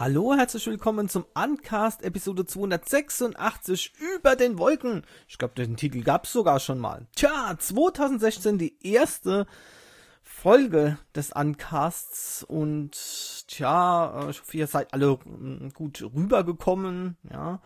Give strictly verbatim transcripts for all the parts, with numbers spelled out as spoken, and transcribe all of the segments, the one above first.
Hallo, herzlich willkommen zum Uncast Episode zweihundertsechsundachtzig über den Wolken. Ich glaube, den Titel gab's sogar schon mal. Tja, zwanzig sechzehn die erste Folge des Uncasts und tja, ich hoffe, ihr seid alle gut rübergekommen, ja.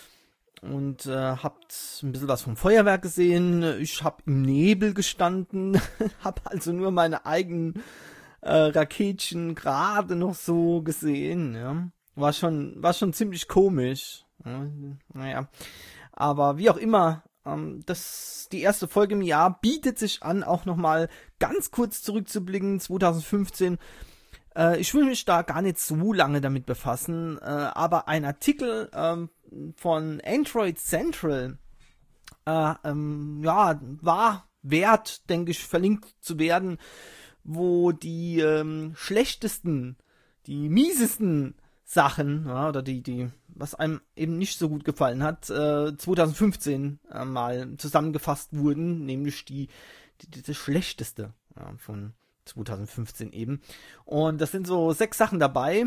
Und äh, habt ein bisschen was vom Feuerwerk gesehen. Ich habe im Nebel gestanden, habe also nur meine eigenen äh, Raketchen gerade noch so gesehen. Ja. War schon, war schon ziemlich komisch. Ja, naja, aber wie auch immer, ähm, das die erste Folge im Jahr bietet sich an, auch nochmal ganz kurz zurückzublicken. zwanzig fünfzehn. Äh, ich will mich da gar nicht so lange damit befassen, äh, aber ein Artikel ähm, von Android Central äh, ähm, ja, war wert, denke ich, verlinkt zu werden, wo die ähm, schlechtesten, die miesesten Sachen, ja, oder die, die, was einem eben nicht so gut gefallen hat, äh, zwanzig fünfzehn äh, mal zusammengefasst wurden, nämlich die, die, die das Schlechteste ja, von zwanzig fünfzehn eben. Und das sind so sechs Sachen dabei,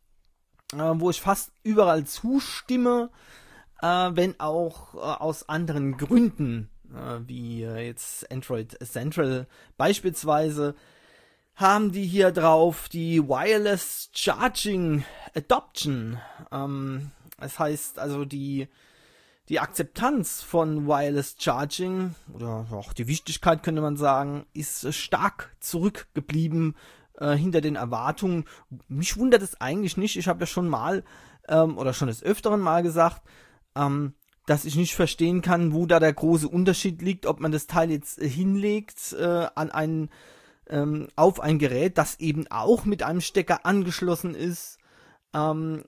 äh, wo ich fast überall zustimme, äh, wenn auch äh, aus anderen Gründen, äh, wie äh, jetzt Android Central beispielsweise, haben die hier drauf die Wireless Charging Adoption. Ähm, das heißt also die die Akzeptanz von Wireless Charging oder auch die Wichtigkeit, könnte man sagen, ist stark zurückgeblieben äh, hinter den Erwartungen. Mich wundert es eigentlich nicht. Ich habe ja schon mal ähm, oder schon des Öfteren mal gesagt, ähm, dass ich nicht verstehen kann, wo da der große Unterschied liegt, ob man das Teil jetzt äh, hinlegt äh, an einen ähm, auf ein Gerät, das eben auch mit einem Stecker angeschlossen ist, ähm,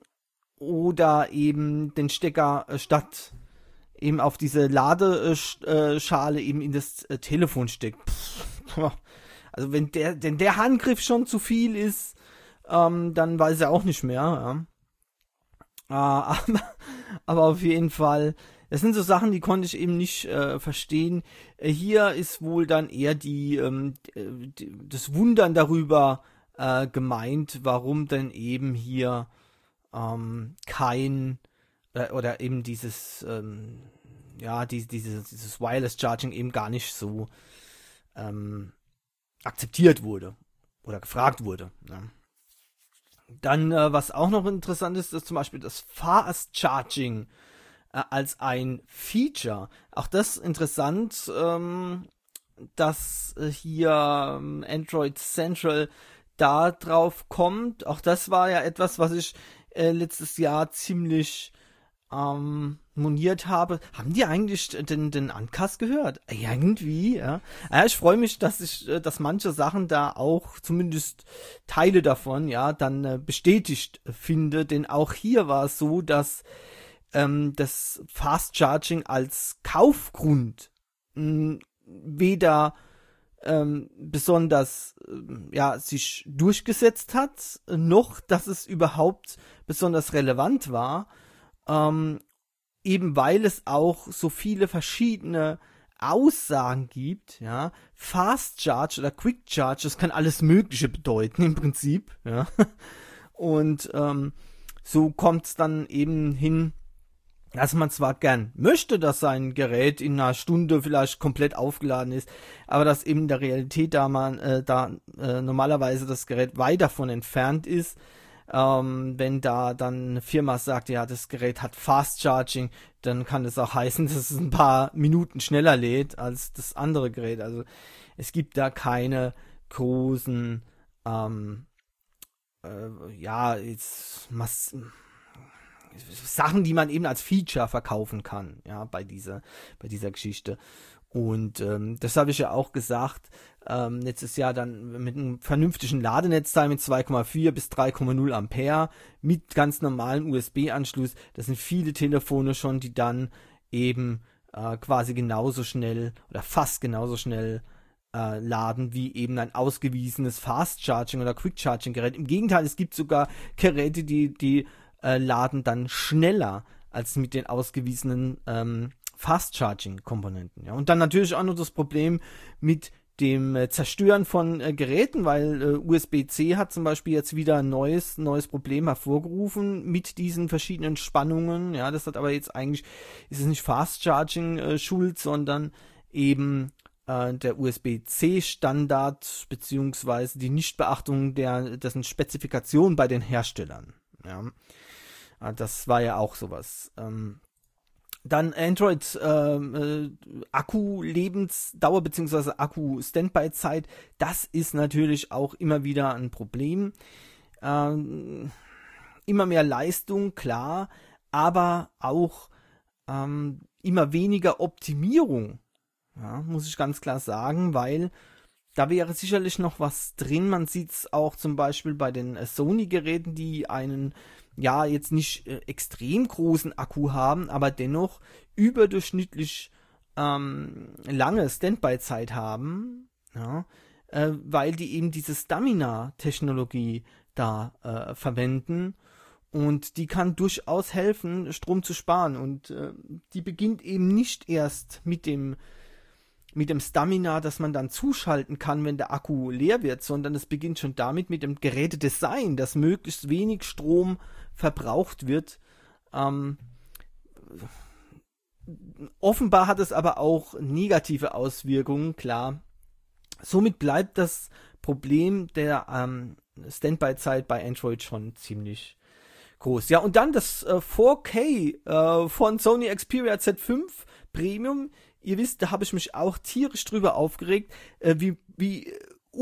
oder eben den Stecker äh, statt eben auf diese Ladeschale eben in das äh, Telefon steckt. Pff, also wenn der, denn der Handgriff schon zu viel ist, ähm, dann weiß er auch nicht mehr. Ja. Äh, aber, aber auf jeden Fall, das sind so Sachen, die konnte ich eben nicht äh, verstehen. Äh, hier ist wohl dann eher die, ähm, die das Wundern darüber äh, gemeint, warum denn eben hier ähm, kein äh, oder eben dieses ähm, ja die, dieses dieses Wireless Charging eben gar nicht so ähm, akzeptiert wurde oder gefragt wurde. Ja. Dann äh, was auch noch interessant ist, ist zum Beispiel das Fast Charging als ein Feature. Auch das interessant, ähm, dass hier ähm, Android Central da drauf kommt. Auch das war ja etwas, was ich äh, letztes Jahr ziemlich ähm, moniert habe. Haben die eigentlich den, den Uncast gehört? Irgendwie, ja. ja ich freue mich, dass ich, dass manche Sachen da auch, zumindest Teile davon, ja, dann äh, bestätigt finde. Denn auch hier war es so, dass Ähm, das Fast Charging als Kaufgrund mh, weder ähm, besonders äh, ja sich durchgesetzt hat, noch dass es überhaupt besonders relevant war, ähm, eben weil es auch so viele verschiedene Aussagen gibt, ja, Fast Charge oder Quick Charge, das kann alles Mögliche bedeuten im Prinzip, ja, und ähm, so kommt es dann eben hin, dass man zwar gern möchte, dass sein Gerät in einer Stunde vielleicht komplett aufgeladen ist, aber dass eben in der Realität da man äh, da äh, normalerweise das Gerät weit davon entfernt ist. Ähm, wenn da dann eine Firma sagt, ja, das Gerät hat Fast Charging, dann kann das auch heißen, dass es ein paar Minuten schneller lädt als das andere Gerät. Also es gibt da keine großen ähm, äh, ja, jetzt Mass Sachen, die man eben als Feature verkaufen kann, ja, bei dieser, bei dieser Geschichte. Und ähm, das habe ich ja auch gesagt, ähm, letztes Jahr dann mit einem vernünftigen Ladenetzteil mit zwei Komma vier bis drei Komma null Ampere mit ganz normalem U S B-Anschluss. Das sind viele Telefone schon, die dann eben äh, quasi genauso schnell oder fast genauso schnell äh, laden wie eben ein ausgewiesenes Fast Charging oder Quick Charging Gerät. Im Gegenteil, es gibt sogar Geräte, die die Äh, laden dann schneller als mit den ausgewiesenen ähm, Fast-Charging-Komponenten. Ja. Und dann natürlich auch noch das Problem mit dem äh, Zerstören von äh, Geräten, weil äh, U S B C hat zum Beispiel jetzt wieder ein neues, neues Problem hervorgerufen mit diesen verschiedenen Spannungen. Ja, das hat aber jetzt eigentlich, ist es nicht Fast Charging äh, schuld, sondern eben äh, der U S B C Standard beziehungsweise die Nichtbeachtung der dessen Spezifikation bei den Herstellern. Ja, äh, das war ja auch sowas. Ähm, Dann Android ähm, äh, Akku-Lebensdauer bzw. Akku-Standby-Zeit, das ist natürlich auch immer wieder ein Problem. Ähm, immer mehr Leistung, klar, aber auch ähm, immer weniger Optimierung, ja, muss ich ganz klar sagen, weil da wäre sicherlich noch was drin. Man sieht es auch zum Beispiel bei den äh, Sony-Geräten, die einen ja jetzt nicht äh, extrem großen Akku haben, aber dennoch überdurchschnittlich ähm, lange Standby-Zeit haben, ja, äh, weil die eben diese Stamina-Technologie da äh, verwenden und die kann durchaus helfen, Strom zu sparen und äh, die beginnt eben nicht erst mit dem mit dem Stamina, dass man dann zuschalten kann, wenn der Akku leer wird, sondern es beginnt schon damit mit dem Gerätedesign, dass möglichst wenig Strom verbraucht wird. Ähm, offenbar hat es aber auch negative Auswirkungen, klar. Somit bleibt das Problem der ähm, Standby-Zeit bei Android schon ziemlich groß. Ja, und dann das äh, vier K äh, von Sony Xperia Z fünf Premium. Ihr wisst, da habe ich mich auch tierisch drüber aufgeregt, äh, wie, wie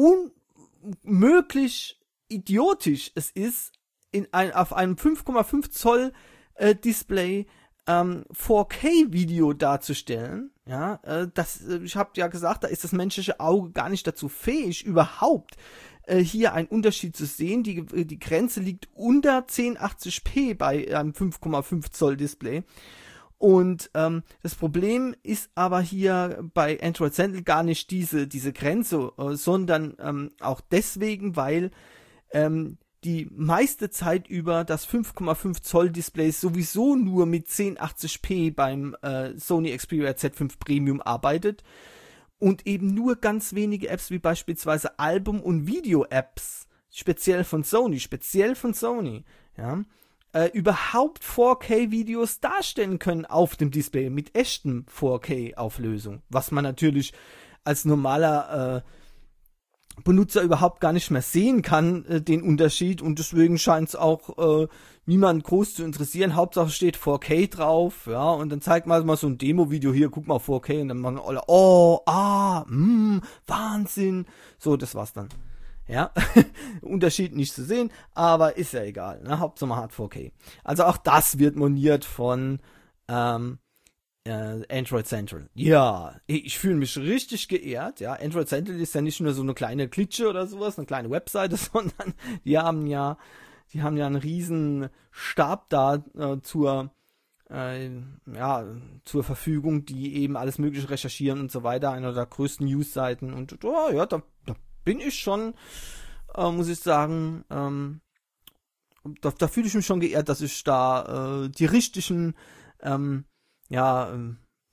unmöglich idiotisch es ist, in ein, auf einem fünf Komma fünf Zoll äh, Display ähm, vier K Video darzustellen. Ja, äh, das, äh, ich habe ja gesagt, da ist das menschliche Auge gar nicht dazu fähig, überhaupt äh, hier einen Unterschied zu sehen. Die, die Grenze liegt unter zehn achtzig p bei einem fünf Komma fünf Zoll Display. Und ähm, das Problem ist aber hier bei Android Central gar nicht diese, diese Grenze, äh, sondern ähm, auch deswegen, weil ähm, die meiste Zeit über das fünf Komma fünf Zoll Display sowieso nur mit zehn achtzig p beim äh, Sony Xperia Z fünf Premium arbeitet und eben nur ganz wenige Apps wie beispielsweise Album- und Video-Apps, speziell von Sony, speziell von Sony, ja, Äh, überhaupt vier K Videos darstellen können auf dem Display mit echtem vier K Auflösung, was man natürlich als normaler äh, Benutzer überhaupt gar nicht mehr sehen kann, äh, den Unterschied, und deswegen scheint es auch äh, niemand groß zu interessieren. Hauptsache steht vier K drauf, ja, und dann zeigt man mal so ein Demo-Video, hier, guck mal vier K, und dann machen alle, oh, ah, mh, Wahnsinn, so, das war's dann. Ja, Unterschied nicht zu sehen, aber ist ja egal, ne? Hauptsache man hat vier K. Also auch das wird moniert von ähm, äh, Android Central. Ja, ich fühle mich richtig geehrt. Ja, Android Central ist ja nicht nur so eine kleine Klitsche oder sowas, eine kleine Webseite, sondern die haben ja, die haben ja einen riesen Stab da äh, zur äh, ja, zur Verfügung, die eben alles Mögliche recherchieren und so weiter. Einer der größten News-Seiten, und oh, ja, da, da bin ich schon, äh, muss ich sagen, ähm, da, da fühle ich mich schon geehrt, dass ich da äh, die richtigen ähm, ja, ähm,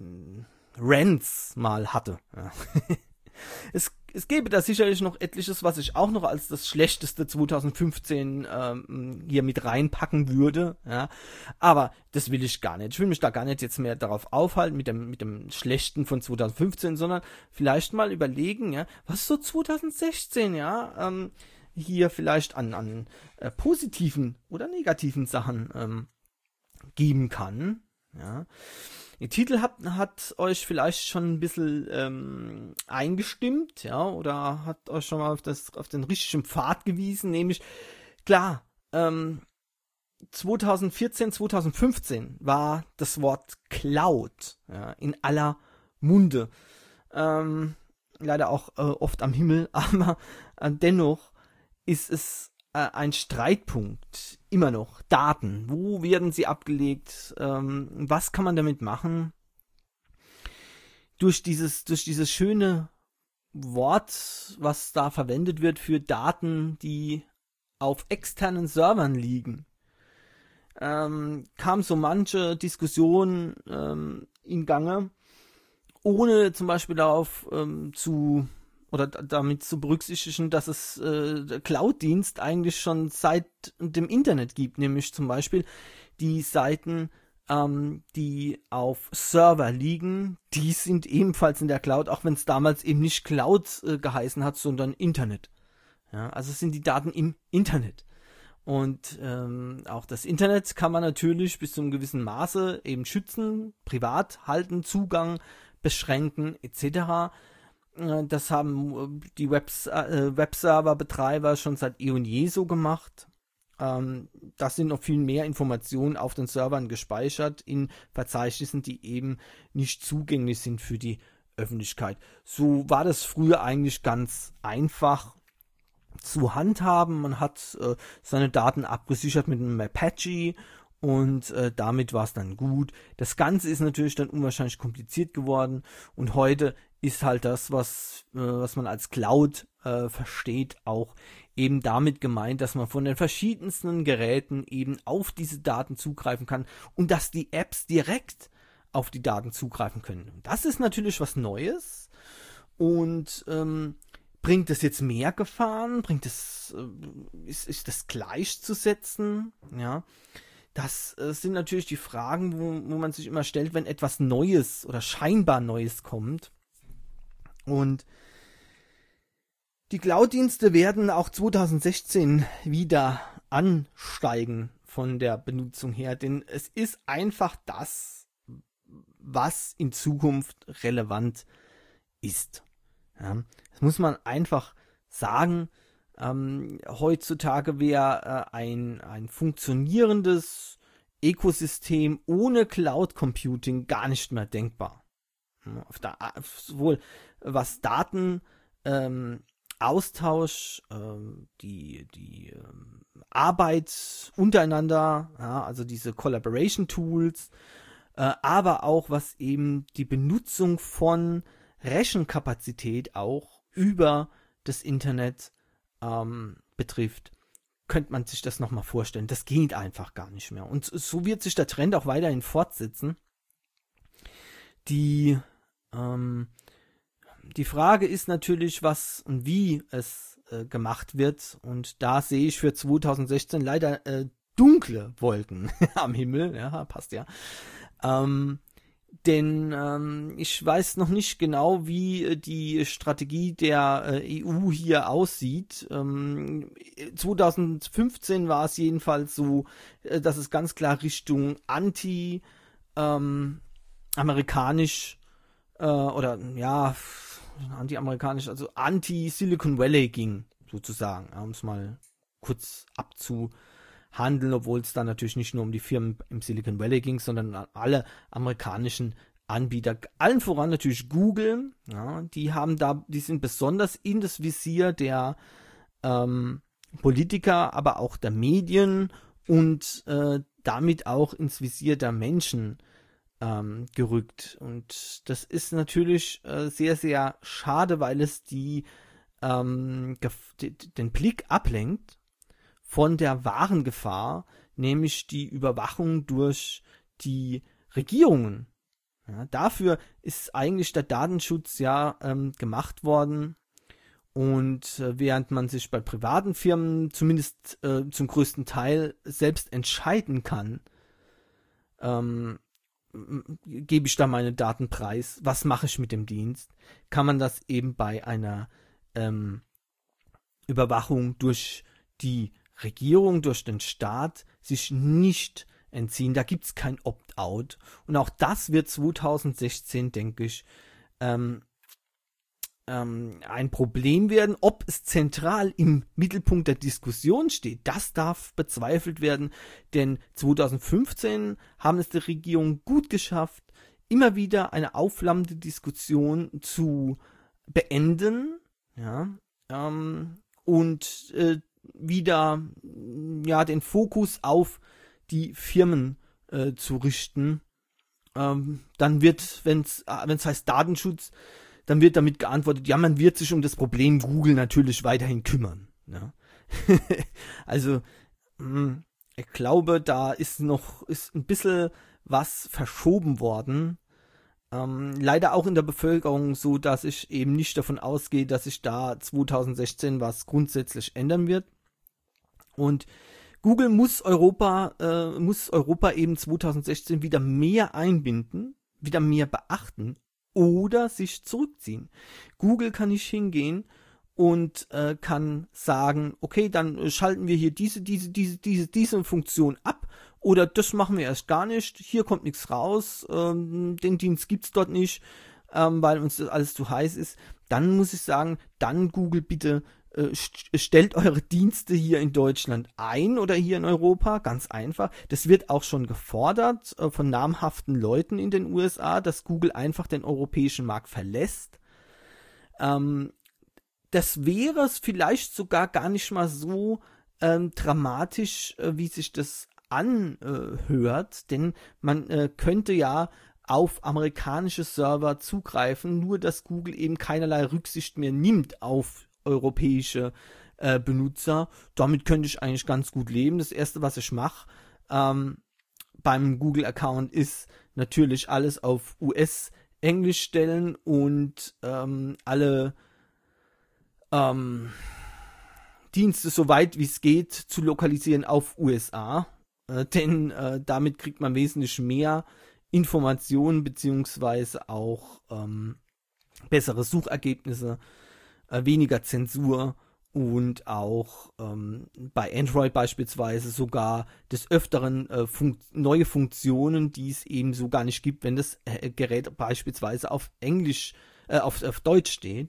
Rants mal hatte. Ja. es, es gäbe da sicherlich noch etliches, was ich auch noch als das schlechteste zwanzig fünfzehn ähm, hier mit reinpacken würde. Ja. Aber das will ich gar nicht. Ich will mich da gar nicht jetzt mehr darauf aufhalten mit dem, mit dem Schlechten von zwanzig fünfzehn, sondern vielleicht mal überlegen, ja, was so zwanzig sechzehn, ja, ähm, hier vielleicht an, an äh, positiven oder negativen Sachen ähm, geben kann. Ja. Der Titel hat, hat euch vielleicht schon ein bisschen ähm, eingestimmt, ja, oder hat euch schon mal auf, das, auf den richtigen Pfad gewiesen, nämlich, klar, ähm, zwanzig vierzehn, zwanzig fünfzehn war das Wort Cloud, ja, in aller Munde. Ähm, leider auch äh, oft am Himmel, aber äh, dennoch ist es äh, ein Streitpunkt, immer noch. Daten, wo werden sie abgelegt, ähm, was kann man damit machen? Durch dieses, durch dieses schöne Wort, was da verwendet wird für Daten, die auf externen Servern liegen, ähm, kam so manche Diskussion ähm, in Gange, ohne zum Beispiel darauf ähm, zu oder d- damit zu berücksichtigen, dass es äh, der Cloud-Dienst eigentlich schon seit dem Internet gibt, nämlich zum Beispiel die Seiten, ähm, die auf Server liegen, die sind ebenfalls in der Cloud, auch wenn es damals eben nicht Cloud äh, geheißen hat, sondern Internet. Ja, also sind die Daten im Internet. Und ähm, auch das Internet kann man natürlich bis zu einem gewissen Maße eben schützen, privat halten, Zugang beschränken et cetera. Äh, Das haben äh, die Webs äh, Webserver-Betreiber schon seit eh und je so gemacht. Ähm, da sind noch viel mehr Informationen auf den Servern gespeichert in Verzeichnissen, die eben nicht zugänglich sind für die Öffentlichkeit. So war das früher eigentlich ganz einfach zu handhaben. Man hat äh, seine Daten abgesichert mit einem Apache und äh, damit war es dann gut. Das Ganze ist natürlich dann unwahrscheinlich kompliziert geworden und heute ist halt das, was, äh, was man als Cloud äh, versteht, auch eben damit gemeint, dass man von den verschiedensten Geräten eben auf diese Daten zugreifen kann und dass die Apps direkt auf die Daten zugreifen können. Das ist natürlich was Neues und ähm, bringt es jetzt mehr Gefahren? Bringt es, äh, ist, ist das gleichzusetzen? Ja, das äh, sind natürlich die Fragen, wo, wo man sich immer stellt, wenn etwas Neues oder scheinbar Neues kommt. Und die Cloud-Dienste werden auch zwanzig sechzehn wieder ansteigen von der Benutzung her, denn es ist einfach das, was in Zukunft relevant ist. Ja, das muss man einfach sagen. Ähm, heutzutage wäre äh, ein, ein funktionierendes Ökosystem ohne Cloud Computing gar nicht mehr denkbar. Ja, auf der, sowohl was Daten, ähm, Austausch, ähm, die, die ähm, Arbeit untereinander, ja, also diese Collaboration Tools, äh, aber auch was eben die Benutzung von Rechenkapazität auch über das Internet ähm, betrifft, könnte man sich das nochmal vorstellen. Das geht einfach gar nicht mehr. Und so wird sich der Trend auch weiterhin fortsetzen. Die, ähm, die Frage ist natürlich, was und wie es äh, gemacht wird. Und da sehe ich für zwanzig sechzehn leider äh, dunkle Wolken am Himmel. Ja, passt ja. Ähm, Denn ähm, ich weiß noch nicht genau, wie die Strategie der äh, E U hier aussieht. Ähm, zwanzig fünfzehn war es jedenfalls so, äh, dass es ganz klar Richtung anti ähm, amerikanisch äh, oder ja, anti-amerikanisch, also anti-Silicon Valley ging, sozusagen, um es mal kurz abzuhandeln, obwohl es dann natürlich nicht nur um die Firmen im Silicon Valley ging, sondern an alle amerikanischen Anbieter, allen voran natürlich Google, ja, die haben da, die sind besonders in das Visier der ähm, Politiker, aber auch der Medien und äh, damit auch ins Visier der Menschen ähm, gerückt. Und das ist natürlich äh, sehr, sehr schade, weil es die ähm, den Blick ablenkt von der wahren Gefahr, nämlich die Überwachung durch die Regierungen. Ja, dafür ist eigentlich der Datenschutz ja ähm, gemacht worden. Und äh, während man sich bei privaten Firmen zumindest äh, zum größten Teil selbst entscheiden kann, ähm, gebe ich da meine Daten preis, was mache ich mit dem Dienst, kann man das eben bei einer ähm, Überwachung durch die Regierung, durch den Staat sich nicht entziehen. Da gibt es kein Opt-out. Und auch das wird zwanzig sechzehn, denke ich, ähm, ähm, ein Problem werden. Ob es zentral im Mittelpunkt der Diskussion steht, das darf bezweifelt werden. Denn zwanzig fünfzehn haben es die Regierung gut geschafft, immer wieder eine aufflammende Diskussion zu beenden. Ja, ähm, und äh, wieder ja den Fokus auf die Firmen äh, zu richten. Ähm, dann wird, wenn es wenn es heißt Datenschutz, dann wird damit geantwortet, ja, man wird sich um das Problem Google natürlich weiterhin kümmern. Ja? Also mh, ich glaube, da ist noch ist ein bisschen was verschoben worden. Ähm, leider auch in der Bevölkerung so, dass ich eben nicht davon ausgehe, dass sich da zwanzig sechzehn was grundsätzlich ändern wird. Und Google muss Europa, äh, muss Europa eben zwanzig sechzehn wieder mehr einbinden, wieder mehr beachten oder sich zurückziehen. Google kann nicht hingehen und äh, kann sagen, okay, dann schalten wir hier diese, diese, diese, diese, diese Funktion ab oder das machen wir erst gar nicht, hier kommt nichts raus, ähm, den Dienst gibt's dort nicht, ähm, weil uns das alles zu heiß ist. Dann muss ich sagen, dann Google bitte äh, st- stellt eure Dienste hier in Deutschland ein oder hier in Europa, ganz einfach. Das wird auch schon gefordert äh, von namhaften Leuten in den U S A, dass Google einfach den europäischen Markt verlässt. Ähm, Das wäre es vielleicht sogar gar nicht mal so ähm, dramatisch, äh, wie sich das anhört, denn man äh, könnte ja auf amerikanische Server zugreifen, nur dass Google eben keinerlei Rücksicht mehr nimmt auf europäische äh, Benutzer. Damit könnte ich eigentlich ganz gut leben. Das erste, was ich mache ähm, beim Google-Account ist natürlich alles auf U S-Englisch stellen und ähm, alle Ähm, Dienste so weit wie es geht zu lokalisieren auf U S A, äh, denn äh, damit kriegt man wesentlich mehr Informationen beziehungsweise auch ähm, bessere Suchergebnisse, äh, weniger Zensur und auch ähm, bei Android beispielsweise sogar des Öfteren äh, fun- neue Funktionen, die es eben so gar nicht gibt, wenn das äh, Gerät beispielsweise auf Englisch, äh, auf, auf Deutsch steht.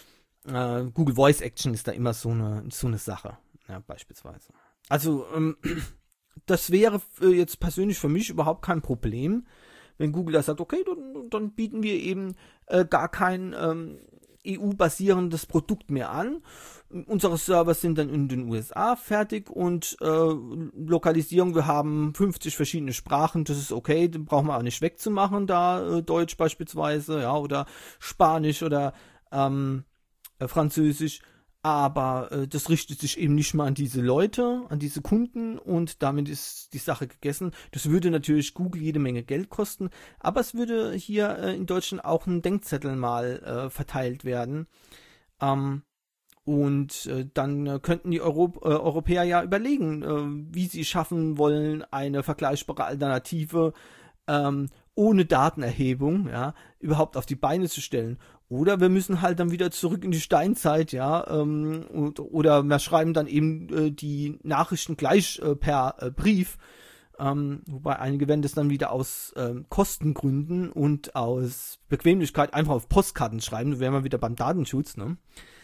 Uh, Google Voice Action ist da immer so eine, so eine Sache, ja, beispielsweise. Also, ähm, das wäre jetzt persönlich für mich überhaupt kein Problem, wenn Google da sagt, okay, dann, dann bieten wir eben äh, gar kein ähm, E U-basierendes Produkt mehr an. Unsere Server sind dann in den U S A fertig und äh, Lokalisierung, wir haben fünfzig verschiedene Sprachen, das ist okay, den brauchen wir auch nicht wegzumachen, da äh, Deutsch beispielsweise, ja, oder Spanisch oder ähm, Französisch, aber äh, das richtet sich eben nicht mal an diese Leute, an diese Kunden und damit ist die Sache gegessen. Das würde natürlich Google jede Menge Geld kosten, aber es würde hier äh, in Deutschland auch ein Denkzettel mal äh, verteilt werden. Ähm, und äh, dann äh, könnten die Euro- äh, Europäer ja überlegen, äh, wie sie schaffen wollen, eine vergleichbare Alternative ähm, ohne Datenerhebung, ja, überhaupt auf die Beine zu stellen. Oder wir müssen halt dann wieder zurück in die Steinzeit, ja, ähm, und, oder wir schreiben dann eben äh, die Nachrichten gleich äh, per äh, Brief, ähm, wobei einige werden das dann wieder aus ähm, Kostengründen und aus Bequemlichkeit einfach auf Postkarten schreiben, da wären wir wieder beim Datenschutz, ne?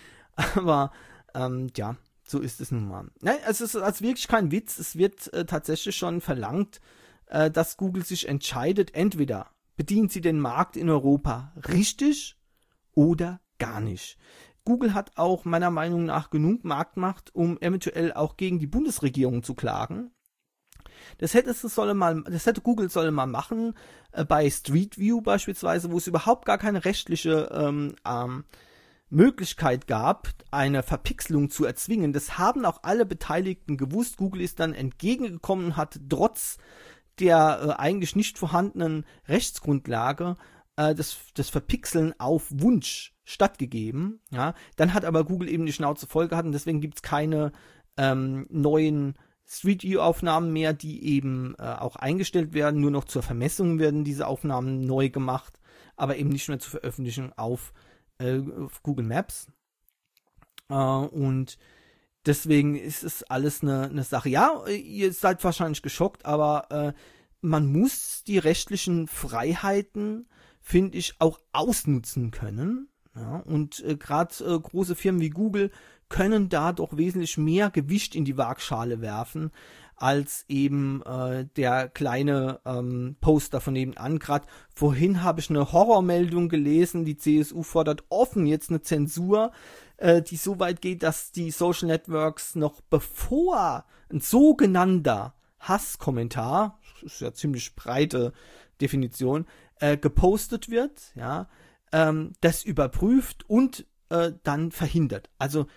Aber, ähm, ja, so ist es nun mal. Nein, es ist also wirklich kein Witz, es wird äh, tatsächlich schon verlangt, äh, dass Google sich entscheidet, entweder bedient sie den Markt in Europa richtig oder gar nicht. Google hat auch meiner Meinung nach genug Marktmacht, um eventuell auch gegen die Bundesregierung zu klagen. Das hätte, es solle mal, das hätte Google solle mal machen, äh, bei Street View beispielsweise, wo es überhaupt gar keine rechtliche ähm, ähm, Möglichkeit gab, eine Verpixelung zu erzwingen. Das haben auch alle Beteiligten gewusst. Google ist dann entgegengekommen und hat trotz der äh, eigentlich nicht vorhandenen Rechtsgrundlage Das, das Verpixeln auf Wunsch stattgegeben. Ja. Dann hat aber Google eben die Schnauze voll gehabt und deswegen gibt es keine ähm, neuen Street View-Aufnahmen mehr, die eben äh, auch eingestellt werden. Nur noch zur Vermessung werden diese Aufnahmen neu gemacht, aber eben nicht mehr zur Veröffentlichung auf, äh, auf Google Maps. Äh, und deswegen ist es alles eine, eine Sache. Ja, ihr seid wahrscheinlich geschockt, aber äh, man muss die rechtlichen Freiheiten, finde ich, auch ausnutzen können. Ja, und äh, gerade äh, große Firmen wie Google können da doch wesentlich mehr Gewicht in die Waagschale werfen, als eben äh, der kleine ähm, Poster von nebenan. Gerade vorhin habe ich eine Horrormeldung gelesen, die C S U fordert offen jetzt eine Zensur, äh, die so weit geht, dass die Social Networks noch bevor ein sogenannter Hasskommentar, das ist ja ziemlich breite Definition, äh, gepostet wird, ja, ähm, das überprüft und äh, dann verhindert. Also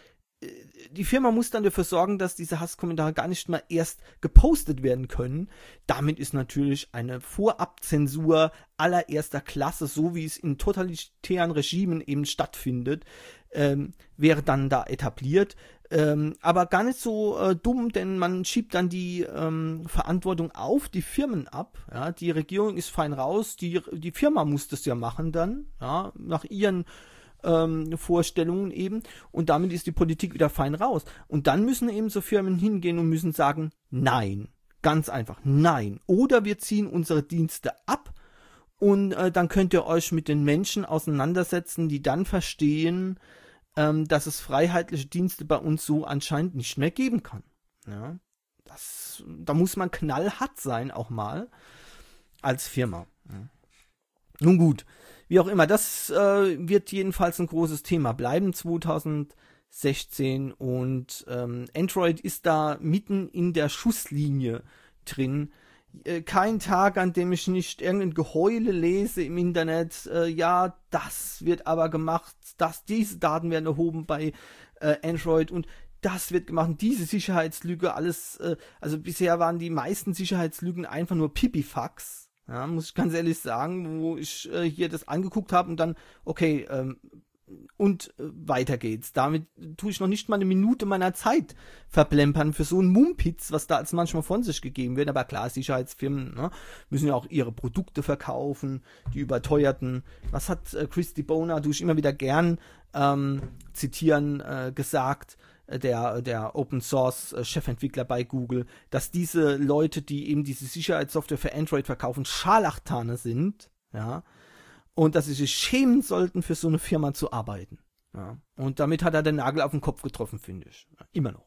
die Firma muss dann dafür sorgen, dass diese Hasskommentare gar nicht mal erst gepostet werden können. Damit ist natürlich eine Vorabzensur allererster Klasse, so wie es in totalitären Regimen eben stattfindet, ähm, wäre dann da etabliert. Ähm, aber gar nicht so äh, dumm, denn man schiebt dann die ähm, Verantwortung auf die Firmen ab. Ja? Die Regierung ist fein raus, die, die Firma muss das ja machen dann, ja? Nach ihren ähm, Vorstellungen eben. Und damit ist die Politik wieder fein raus. Und dann müssen eben so Firmen hingehen und müssen sagen, nein, ganz einfach, nein. Oder wir ziehen unsere Dienste ab und äh, dann könnt ihr euch mit den Menschen auseinandersetzen, die dann verstehen, Ähm, dass es freiheitliche Dienste bei uns so anscheinend nicht mehr geben kann. Ja, das, da muss man knallhart sein, auch mal, als Firma. Ja. Nun gut, wie auch immer, das äh, wird jedenfalls ein großes Thema bleiben zwanzig sechzehn und ähm, Android ist da mitten in der Schusslinie drin. Kein Tag, an dem ich nicht irgendein Geheule lese im Internet, äh, ja, das wird aber gemacht, dass diese Daten werden erhoben bei äh, Android und das wird gemacht, und diese Sicherheitslüge, alles, äh, also bisher waren die meisten Sicherheitslügen einfach nur Pipifax, ja, muss ich ganz ehrlich sagen, wo ich äh, hier das angeguckt habe und dann, okay, ähm, und äh, weiter geht's. Damit tue ich noch nicht mal eine Minute meiner Zeit verplempern für so einen Mumpitz, was da als manchmal von sich gegeben wird. Aber klar, Sicherheitsfirmen, ne, müssen ja auch ihre Produkte verkaufen, die überteuerten. Was hat äh, Christy Boner, tue ich immer wieder gern ähm, zitieren, äh, gesagt, äh, der, der Open Source äh, Chefentwickler bei Google, dass diese Leute, die eben diese Sicherheitssoftware für Android verkaufen, Scharlatane sind, ja, und dass sie sich schämen sollten, für so eine Firma zu arbeiten. Ja. Und damit hat er den Nagel auf den Kopf getroffen, finde ich. Ja, immer noch.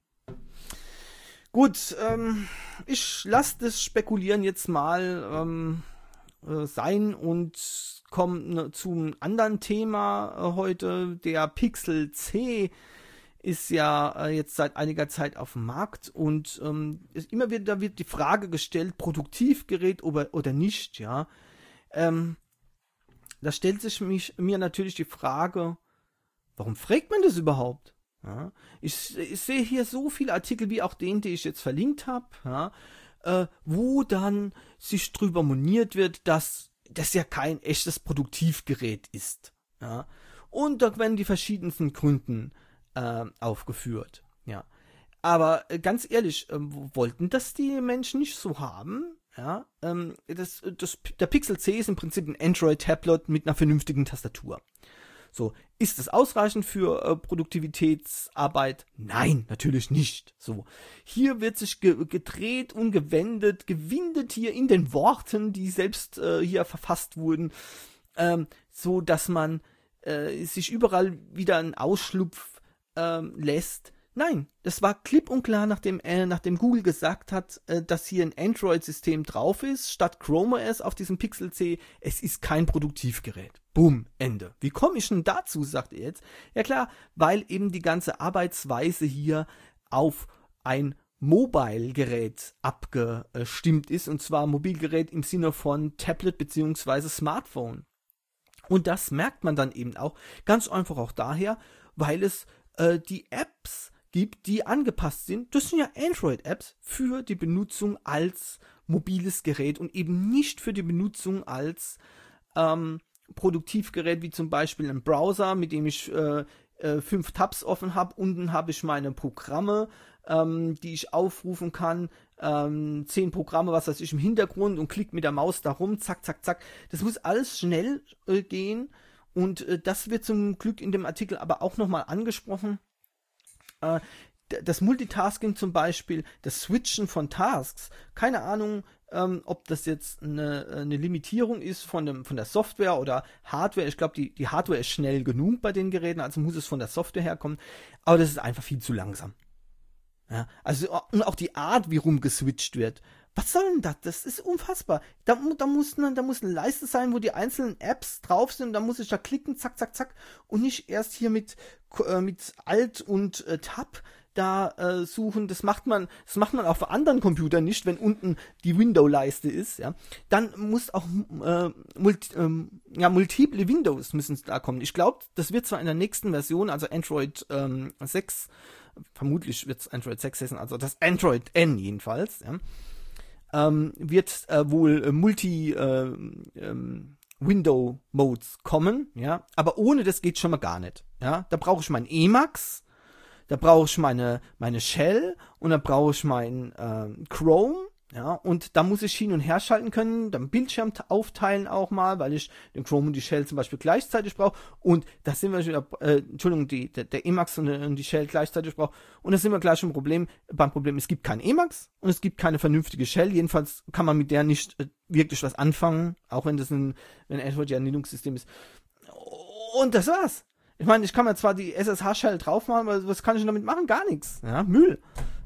Gut, ähm, ich lasse das Spekulieren jetzt mal ähm, äh, sein und komme ne, zum anderen Thema äh, heute. Der Pixel C ist ja äh, jetzt seit einiger Zeit auf dem Markt und ähm, ist immer wieder wird die Frage gestellt, Produktivgerät oder, oder nicht, ja. Ähm, Da stellt sich mich, mir natürlich die Frage, warum fragt man das überhaupt? Ja, ich, ich sehe hier so viele Artikel, wie auch den, den ich jetzt verlinkt habe, ja, äh, wo dann sich drüber moniert wird, dass das ja kein echtes Produktivgerät ist. Ja. Und da werden die verschiedensten Gründe äh, aufgeführt. Ja. Aber äh, ganz ehrlich, äh, wollten das die Menschen nicht so haben? Ja, ähm, das, das, der Pixel C ist im Prinzip ein Android-Tablet mit einer vernünftigen Tastatur. So, ist das ausreichend für äh, Produktivitätsarbeit? Nein, natürlich nicht. So, hier wird sich ge- gedreht und gewendet, gewindet hier in den Worten, die selbst äh, hier verfasst wurden, ähm, so dass man äh, sich überall wieder einen Ausschlupf ähm, lässt. Nein, das war klipp und klar, nachdem, äh, nachdem Google gesagt hat, äh, dass hier ein Android-System drauf ist, statt Chrome O S auf diesem Pixel C, es ist kein Produktivgerät. Bumm, Ende. Wie komme ich denn dazu, sagt er jetzt? Ja klar, weil eben die ganze Arbeitsweise hier auf ein Mobile-Gerät abgestimmt ist, und zwar Mobilgerät im Sinne von Tablet bzw. Smartphone. Und das merkt man dann eben auch ganz einfach auch daher, weil es äh, die Apps gibt, die angepasst sind. Das sind ja Android-Apps für die Benutzung als mobiles Gerät und eben nicht für die Benutzung als ähm, Produktivgerät, wie zum Beispiel ein Browser, mit dem ich äh, äh, fünf Tabs offen habe. Unten habe ich meine Programme, ähm, die ich aufrufen kann. Ähm, zehn Programme, was weiß ich, im Hintergrund und klick mit der Maus da rum, zack, zack, zack. Das muss alles schnell äh, gehen und äh, das wird zum Glück in dem Artikel aber auch nochmal angesprochen. Das Multitasking zum Beispiel, das Switchen von Tasks, keine Ahnung, ähm, ob das jetzt eine, eine Limitierung ist von, dem, von der Software oder Hardware. Ich glaube, die, die Hardware ist schnell genug bei den Geräten, also muss es von der Software herkommen, aber das ist einfach viel zu langsam. Ja, also und auch die Art, wie rumgeswitcht wird. Was soll denn das? Das ist unfassbar. Da, da, muss eine, da muss eine Leiste sein, wo die einzelnen Apps drauf sind. Da muss ich da klicken, zack, zack, zack. Und nicht erst hier mit, äh, mit Alt und äh, Tab da äh, suchen, das macht man, das macht man auf anderen Computern nicht, wenn unten die Window-Leiste ist, ja, dann muss auch äh, multi, ähm, ja, multiple Windows müssen da kommen. Ich glaube, das wird zwar in der nächsten Version, also Android ähm, sechs, vermutlich wird es Android sechs heißen, also das Android N jedenfalls, ja, ähm, wird äh, wohl äh, Multi äh, ähm, Window Modes kommen, ja, aber ohne das geht schon mal gar nicht, ja, da brauche ich mein Emacs, da brauche ich meine meine Shell und da brauche ich mein äh, Chrome, ja, und da muss ich hin und her schalten können, dann Bildschirm aufteilen auch mal, weil ich den Chrome und die Shell zum Beispiel gleichzeitig brauche und da sind wir wieder, äh, Entschuldigung, die, der, der Emacs und, und die Shell gleichzeitig brauche und da sind wir gleich schon Problem, beim Problem, es gibt kein Emacs und es gibt keine vernünftige Shell, jedenfalls kann man mit der nicht äh, wirklich was anfangen, auch wenn das ein, wenn Android ja ein Linux-System ist. Und das war's. Ich meine, ich kann mir zwar die S S H-Shell drauf machen, aber was kann ich damit machen? Gar nichts. Ja, Müll.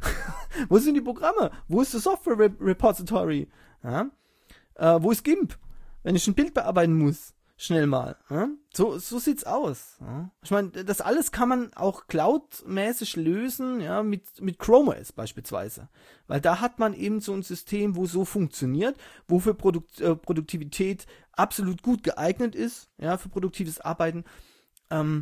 Wo sind die Programme? Wo ist das Software-Repository? Ja? Äh, wo ist GIMP? Wenn ich ein Bild bearbeiten muss, schnell mal. Ja? So, so sieht's aus. Ja? Ich meine, das alles kann man auch cloud-mäßig lösen, ja, mit, mit Chrome O S beispielsweise. Weil da hat man eben so ein System, wo so funktioniert, wo für Produkt, äh, Produktivität absolut gut geeignet ist, ja, für produktives Arbeiten. Ähm,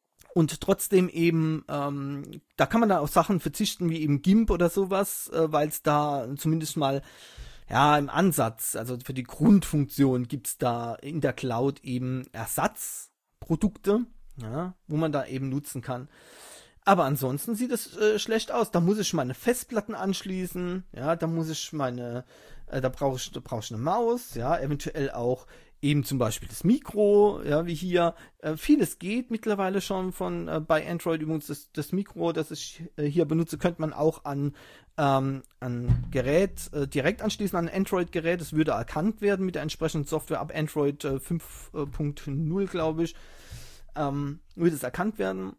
und trotzdem eben, ähm, da kann man dann auf Sachen verzichten wie eben GIMP oder sowas, äh, weil es da zumindest mal, ja, im Ansatz, also für die Grundfunktion gibt's da in der Cloud eben Ersatzprodukte, ja, wo man da eben nutzen kann. Aber ansonsten sieht es äh, schlecht aus. Da muss ich meine Festplatten anschließen, ja, da muss ich meine, äh, da brauche ich, da brauche ich eine Maus, ja, eventuell auch eben zum Beispiel das Mikro, ja, wie hier. Äh, vieles geht mittlerweile schon von äh, bei Android übrigens. Das, das Mikro, das ich äh, hier benutze, könnte man auch an ähm, an Gerät äh, direkt anschließen, an ein Android-Gerät. Das würde erkannt werden mit der entsprechenden Software ab Android äh, fünf Punkt null, glaube ich. Ähm, würde es erkannt werden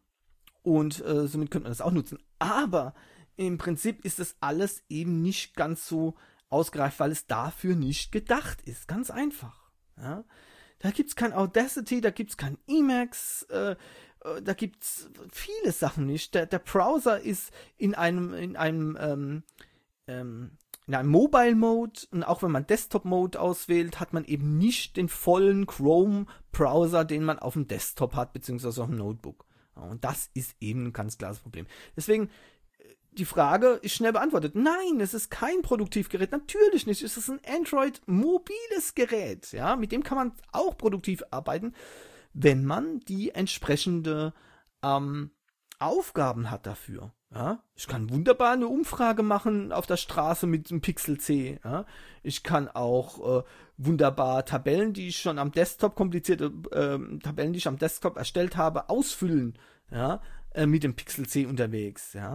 und äh, somit könnte man das auch nutzen. Aber im Prinzip ist das alles eben nicht ganz so ausgereift, weil es dafür nicht gedacht ist. Ganz einfach. Ja, da gibt's kein Audacity, da gibt's kein Emacs, äh, äh, da gibt's viele Sachen nicht. Der, der Browser ist in einem in einem ähm, ähm, in einem Mobile Mode und auch wenn man Desktop Mode auswählt, hat man eben nicht den vollen Chrome Browser, den man auf dem Desktop hat beziehungsweise auf dem Notebook. Ja, und das ist eben ein ganz klares Problem. Deswegen die Frage ist schnell beantwortet. Nein, es ist kein Produktivgerät. Natürlich nicht. Es ist ein Android-mobiles Gerät. Ja, mit dem kann man auch produktiv arbeiten, wenn man die entsprechende ähm, Aufgaben hat dafür. Ja, ich kann wunderbar eine Umfrage machen auf der Straße mit einem Pixel C. Ja, ich kann auch äh, wunderbar Tabellen, die ich schon am Desktop, komplizierte äh, Tabellen, die ich am Desktop erstellt habe, ausfüllen. Ja, äh, mit dem Pixel C unterwegs. Ja.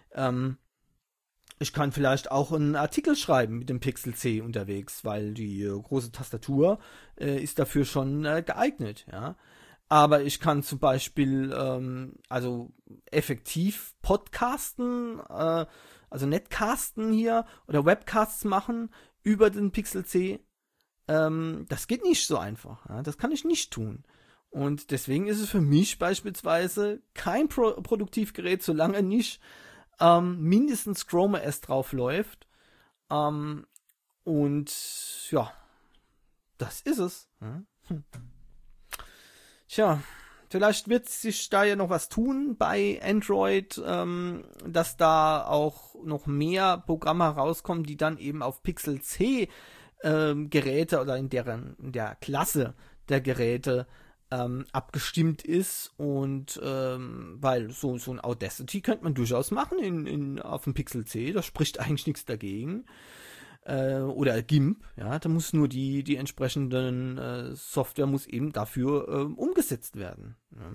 Ich kann vielleicht auch einen Artikel schreiben mit dem Pixel C unterwegs, weil die äh, große Tastatur äh, ist dafür schon äh, geeignet, ja. Aber ich kann zum Beispiel ähm, also effektiv podcasten, äh, also Netcasten hier oder Webcasts machen über den Pixel C. Ähm, das geht nicht so einfach, ja? Das kann ich nicht tun. Und deswegen ist es für mich beispielsweise kein Pro- Produktivgerät, solange nicht Ähm, mindestens Chrome O S drauf läuft. Ähm, und ja, das ist es. Hm. Tja, vielleicht wird sich da ja noch was tun bei Android, ähm, dass da auch noch mehr Programme rauskommen, die dann eben auf Pixel C ähm, Geräte oder in deren in der Klasse der Geräte Ähm, abgestimmt ist und ähm, weil so, so ein Audacity könnte man durchaus machen in, in, auf dem Pixel C, da spricht eigentlich nichts dagegen. Äh, oder GIMP, ja, da muss nur die, die entsprechenden äh, Software muss eben dafür äh, umgesetzt werden. Ja.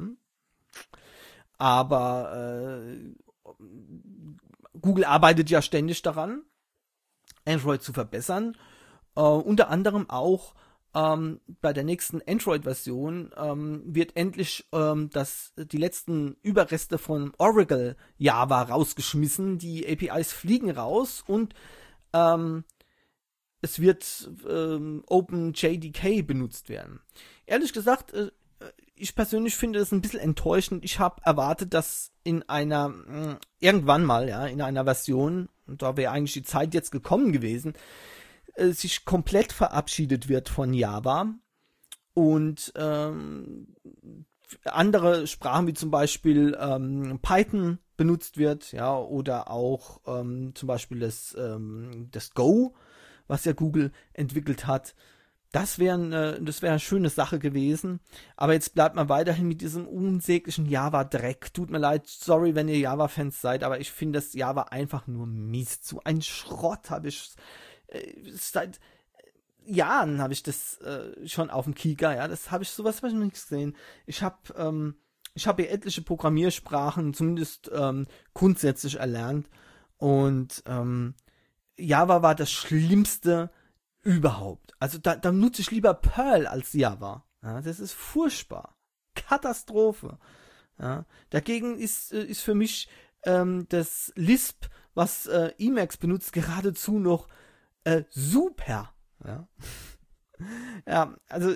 Aber äh, Google arbeitet ja ständig daran, Android zu verbessern, äh, unter anderem auch Ähm, bei der nächsten Android-Version ähm, wird endlich ähm, das, die letzten Überreste von Oracle Java rausgeschmissen. Die A P Is fliegen raus und ähm, es wird ähm, OpenJDK benutzt werden. Ehrlich gesagt, äh, ich persönlich finde das ein bisschen enttäuschend. Ich habe erwartet, dass in einer, mh, irgendwann mal, ja, in einer Version, und da wäre eigentlich die Zeit jetzt gekommen gewesen, äh, sich komplett verabschiedet wird von Java und ähm, andere Sprachen wie zum Beispiel ähm, Python benutzt wird, ja, oder auch ähm, zum Beispiel das, ähm, das Go, was ja Google entwickelt hat. Das wäre äh, das wäre eine schöne Sache gewesen, aber jetzt bleibt man weiterhin mit diesem unsäglichen Java-Dreck. Tut mir leid, sorry, wenn ihr Java-Fans seid, aber ich finde das Java einfach nur mies. So ein Schrott habe ich äh, seit Jahren habe ich das äh, schon auf dem Kika, ja, das habe ich, sowas habe ich noch nicht gesehen. Ich habe ähm, ich habe hier etliche Programmiersprachen, zumindest ähm, grundsätzlich erlernt, und ähm, Java war das Schlimmste überhaupt. Also da, da nutze ich lieber Perl als Java. Ja, das ist furchtbar. Katastrophe. Ja, dagegen ist, äh, ist für mich ähm, das Lisp, was äh, Emacs benutzt, geradezu noch äh, super. Ja, ja, also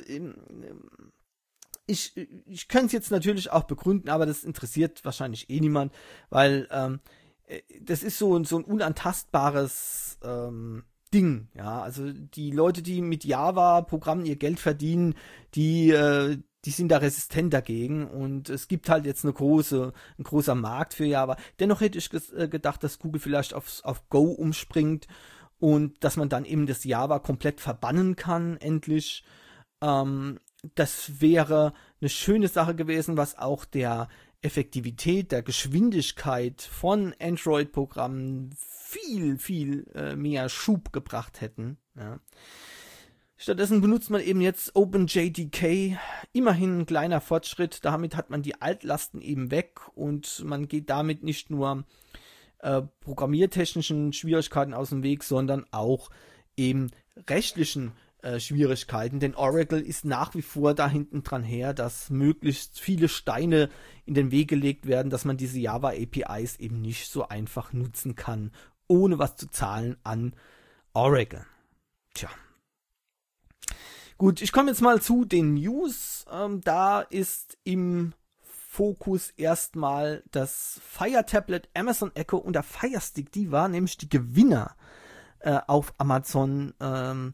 ich, ich könnte es jetzt natürlich auch begründen, aber das interessiert wahrscheinlich eh niemand, weil ähm, das ist so, so ein unantastbares ähm, Ding. Ja, also die Leute, die mit Java-Programmen ihr Geld verdienen, die, äh, die sind da resistent dagegen, und es gibt halt jetzt eine große, ein großer Markt für Java. Dennoch hätte ich ges- äh, gedacht, dass Google vielleicht aufs, auf Go umspringt und dass man dann eben das Java komplett verbannen kann, endlich. Ähm, das wäre eine schöne Sache gewesen, was auch der Effektivität, der Geschwindigkeit von Android-Programmen viel, viel äh, mehr Schub gebracht hätten. Ja. Stattdessen benutzt man eben jetzt OpenJDK, immerhin ein kleiner Fortschritt. Damit hat man die Altlasten eben weg, und man geht damit nicht nur äh, programmiertechnischen Schwierigkeiten aus dem Weg, sondern auch eben rechtlichen äh, Schwierigkeiten. Denn Oracle ist nach wie vor da hinten dran her, dass möglichst viele Steine in den Weg gelegt werden, dass man diese Java A P Is eben nicht so einfach nutzen kann, ohne was zu zahlen an Oracle. Tja. Gut, ich komme jetzt mal zu den News. Ähm, da ist im Fokus erstmal das Fire Tablet, Amazon Echo und der Fire Stick. Die waren nämlich die Gewinner äh, auf Amazon ähm,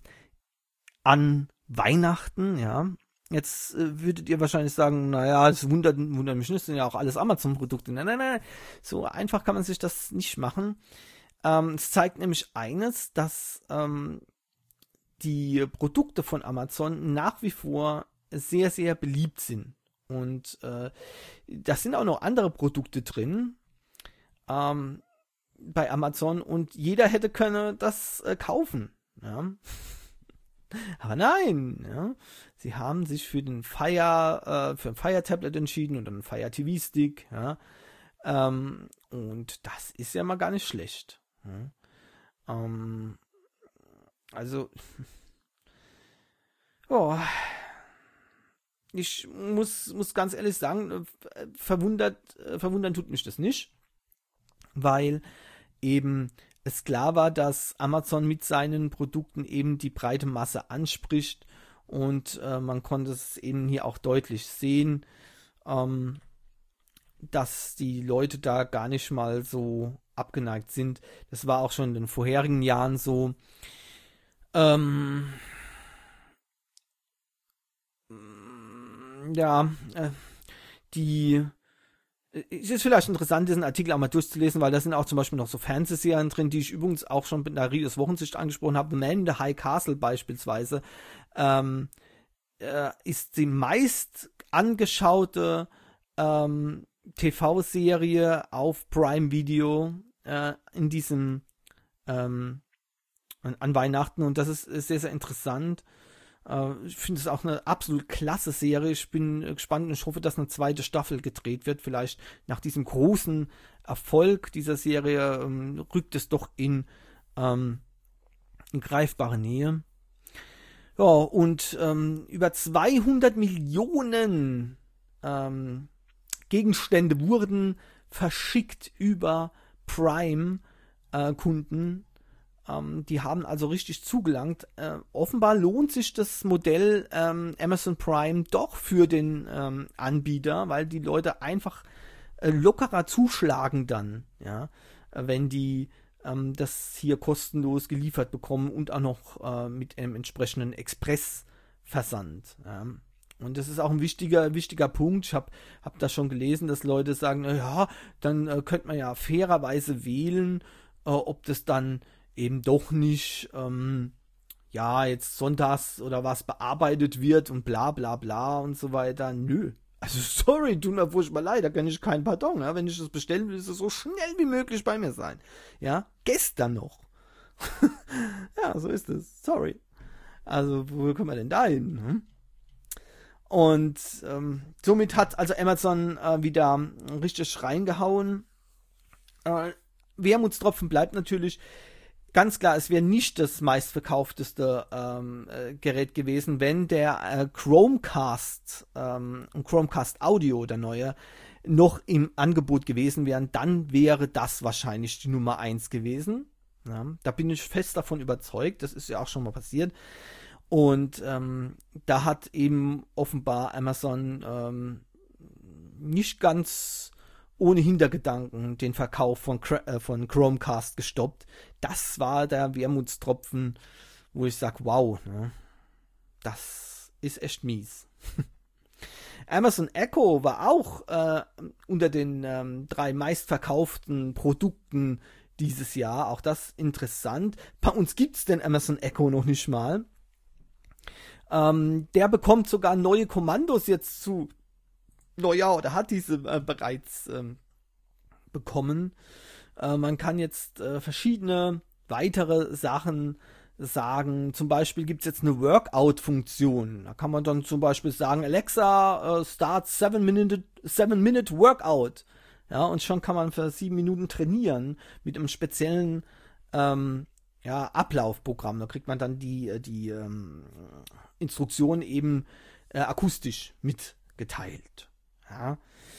an Weihnachten, ja. Jetzt äh, würdet ihr wahrscheinlich sagen, naja, es wundert, wundert mich nicht, das sind ja auch alles Amazon-Produkte. Nein, nein, nein, so einfach kann man sich das nicht machen. Ähm, es zeigt nämlich eines, dass ähm, die Produkte von Amazon nach wie vor sehr, sehr beliebt sind. Und äh, da sind auch noch andere Produkte drin ähm, bei Amazon, und jeder hätte können das äh, kaufen. Ja. Aber nein, ja. Sie haben sich für den Fire, äh, für ein Fire Tablet entschieden und einen Fire T V Stick. Ja. Ähm, und das ist ja mal gar nicht schlecht. Ja. Ähm, also, oh. Ich muss, muss ganz ehrlich sagen, verwundert, verwundern tut mich das nicht, weil eben es klar war, dass Amazon mit seinen Produkten eben die breite Masse anspricht, und äh, man konnte es eben hier auch deutlich sehen, ähm, dass die Leute da gar nicht mal so abgeneigt sind. Das war auch schon in den vorherigen Jahren so. Ähm, Ja, äh, die es ist vielleicht interessant, diesen Artikel auch mal durchzulesen, weil da sind auch zum Beispiel noch so Fernsehserien drin, die ich übrigens auch schon mit einer Rios Wochensicht angesprochen habe. The Man in the High Castle beispielsweise ähm, äh, ist die meist angeschaute ähm, T V-Serie auf Prime Video äh, in diesem ähm, an, an Weihnachten, und das ist, ist sehr, sehr interessant. Ich finde es auch eine absolut klasse Serie. Ich bin gespannt und ich hoffe, dass eine zweite Staffel gedreht wird. Vielleicht nach diesem großen Erfolg dieser Serie ähm, rückt es doch in, ähm, in greifbare Nähe. Ja, und ähm, über zweihundert Millionen ähm, Gegenstände wurden verschickt über Prime-Kunden. Ähm, die haben also richtig zugelangt. Äh, offenbar lohnt sich das Modell ähm, Amazon Prime doch für den ähm, Anbieter, weil die Leute einfach äh, lockerer zuschlagen dann, ja, äh, wenn die ähm, das hier kostenlos geliefert bekommen und auch noch äh, mit einem entsprechenden Expressversand. Ja. Und das ist auch ein wichtiger, wichtiger Punkt. Ich habe hab das schon gelesen, dass Leute sagen, ja, dann äh, könnte man ja fairerweise wählen, äh, ob das dann eben doch nicht, ähm, ja, jetzt sonntags oder was bearbeitet wird und bla bla bla und so weiter. Nö. Also sorry, tut mir furchtbar leid, da kann ich keinen Pardon. Ja? Wenn ich das bestellen will, ist es so schnell wie möglich bei mir sein. Ja, gestern noch. Ja, so ist es. Sorry. Also, wo kommen wir denn da hin? Hm? Und ähm, somit hat also Amazon äh, wieder richtig reingehauen. Äh, Wermutstropfen bleibt natürlich, ganz klar, es wäre nicht das meistverkaufteste ähm, äh, Gerät gewesen, wenn der äh, Chromecast ähm, und Chromecast Audio, der neue, noch im Angebot gewesen wären, dann wäre das wahrscheinlich die Nummer eins gewesen. Ja, da bin ich fest davon überzeugt, das ist ja auch schon mal passiert. Und ähm, da hat eben offenbar Amazon ähm, nicht ganz ohne Hintergedanken den Verkauf von, äh, von Chromecast gestoppt. Das war der Wermutstropfen, wo ich sage, wow, ne? Das ist echt mies. Amazon Echo war auch äh, unter den ähm, drei meistverkauften Produkten dieses Jahr. Auch das interessant. Bei uns gibt es den Amazon Echo noch nicht mal. Ähm, der bekommt sogar neue Kommandos jetzt zu Neujahr oder hat diese äh, bereits ähm, bekommen. Äh, man kann jetzt äh, verschiedene weitere Sachen sagen. Zum Beispiel gibt es jetzt eine Workout-Funktion. Da kann man dann zum Beispiel sagen, Alexa, uh, start seven minute, seven minute Workout. Ja, und schon kann man für sieben Minuten trainieren mit einem speziellen ähm, ja, Ablaufprogramm. Da kriegt man dann die, die ähm, Instruktionen eben äh, akustisch mitgeteilt. Ja.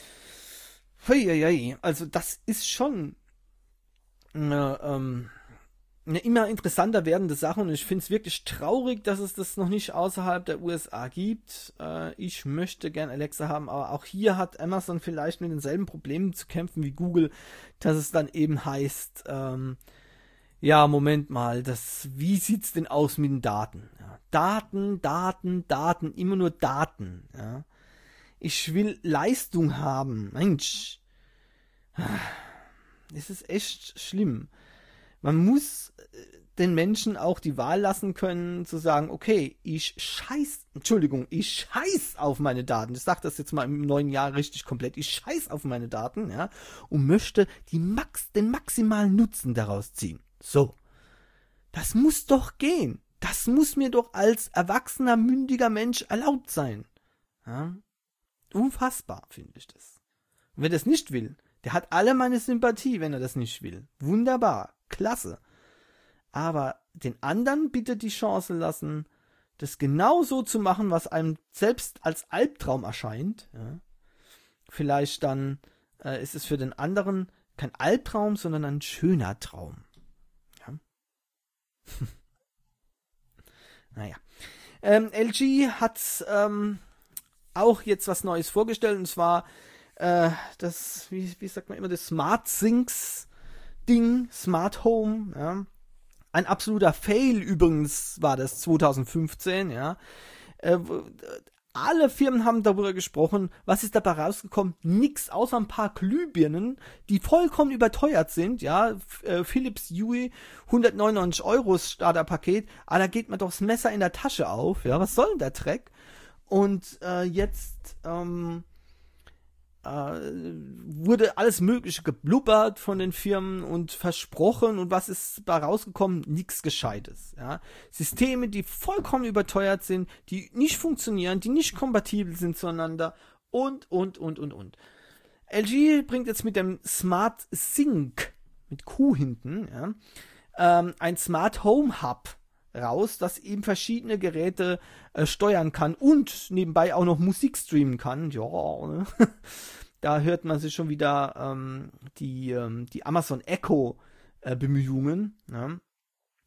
Also das ist schon eine, ähm, eine immer interessanter werdende Sache und ich finde es wirklich traurig, dass es das noch nicht außerhalb der U S A gibt. Äh, ich möchte gern Alexa haben, aber auch hier hat Amazon vielleicht mit denselben Problemen zu kämpfen wie Google, dass es dann eben heißt, ähm, ja, Moment mal, das, wie sieht's denn aus mit den Daten? Ja, Daten, Daten, Daten, immer nur Daten. Ja. Ich will Leistung haben. Mensch. Es ist echt schlimm. Man muss den Menschen auch die Wahl lassen können, zu sagen, okay, ich scheiß, Entschuldigung, ich scheiß auf meine Daten. Ich sage das jetzt mal im neuen Jahr richtig komplett. Ich scheiß auf meine Daten, ja, und möchte die Max, den maximalen Nutzen daraus ziehen. So. Das muss doch gehen. Das muss mir doch als erwachsener, mündiger Mensch erlaubt sein. Ja. Unfassbar, finde ich das. Und wer das nicht will, der hat alle meine Sympathie, wenn er das nicht will. Wunderbar, klasse. Aber den anderen bitte die Chance lassen, das genau so zu machen, was einem selbst als Albtraum erscheint. Ja. Vielleicht dann äh, ist es für den anderen kein Albtraum, sondern ein schöner Traum. Ja. Naja. Ähm, L G hat ähm, auch jetzt was Neues vorgestellt, und zwar äh, das, wie, wie sagt man immer, das Smart Things Ding, Smart Home, ja. Ein absoluter Fail übrigens war das zwanzig fünfzehn, ja. Äh, alle Firmen haben darüber gesprochen. Was ist dabei rausgekommen? Nix, außer ein paar Glühbirnen, die vollkommen überteuert sind, ja. Äh, Philips Hue, hundertneunundneunzig Euro Starterpaket, aber da geht man doch das Messer in der Tasche auf, ja. Was soll denn der Dreck? Und äh, jetzt ähm, äh, wurde alles Mögliche geblubbert von den Firmen und versprochen, und was ist da rausgekommen? Nichts Gescheites. Ja? Systeme, die vollkommen überteuert sind, die nicht funktionieren, die nicht kompatibel sind zueinander und, und, und, und, und. L G bringt jetzt mit dem Smart Sync, mit Q hinten, ja, ähm, ein Smart Home Hub raus, das eben verschiedene Geräte äh, steuern kann und nebenbei auch noch Musik streamen kann. Ja, ne? Da hört man sich schon wieder ähm, die, ähm, die Amazon Echo äh, Bemühungen. Ne?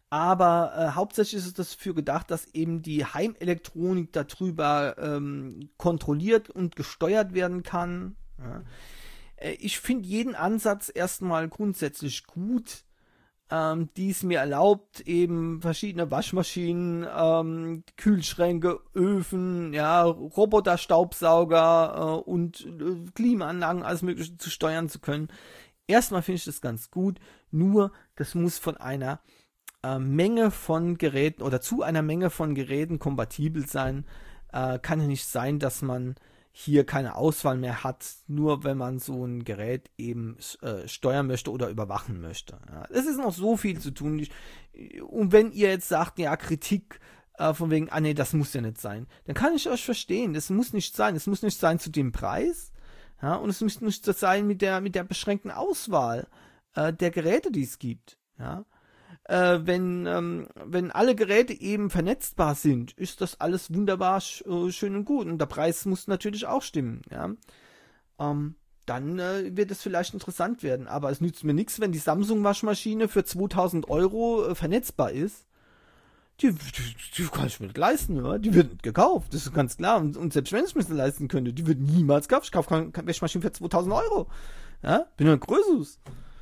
Aber äh, hauptsächlich ist es dafür gedacht, dass eben die Heimelektronik darüber ähm, kontrolliert und gesteuert werden kann. Ja. Äh, ich finde jeden Ansatz erstmal grundsätzlich gut, ähm, die es mir erlaubt, eben verschiedene Waschmaschinen, ähm, Kühlschränke, Öfen, ja, Roboter-Staubsauger äh, und äh, Klimaanlagen, alles Mögliche zu steuern zu können. Erstmal finde ich das ganz gut, nur das muss von einer äh, Menge von Geräten oder zu einer Menge von Geräten kompatibel sein. Äh, kann ja nicht sein, dass man hier keine Auswahl mehr hat, nur wenn man so ein Gerät eben äh, steuern möchte oder überwachen möchte. Ja, es ist noch so viel zu tun. Ich, und wenn ihr jetzt sagt, ja, Kritik äh, von wegen, ah nee, das muss ja nicht sein, dann kann ich euch verstehen, das muss nicht sein. Es muss nicht sein zu dem Preis, ja, und es muss nicht sein mit der, mit der beschränkten Auswahl äh, der Geräte, die es gibt. Ja. Äh, wenn, ähm, wenn alle Geräte eben vernetzbar sind, ist das alles wunderbar sch äh, schön und gut. Und der Preis muss natürlich auch stimmen. Ja? Ähm, dann äh, wird es vielleicht interessant werden. Aber es nützt mir nichts, wenn die Samsung-Waschmaschine für zweitausend Euro äh, vernetzbar ist. Die, die, die kann ich mir nicht leisten. Ja? Die wird nicht gekauft, das ist ganz klar. Und, und selbst wenn ich mir das leisten könnte, die wird niemals gekauft. Ich kaufe keine, keine Waschmaschine für zweitausend Euro. Ja? Bin ja ein Größus.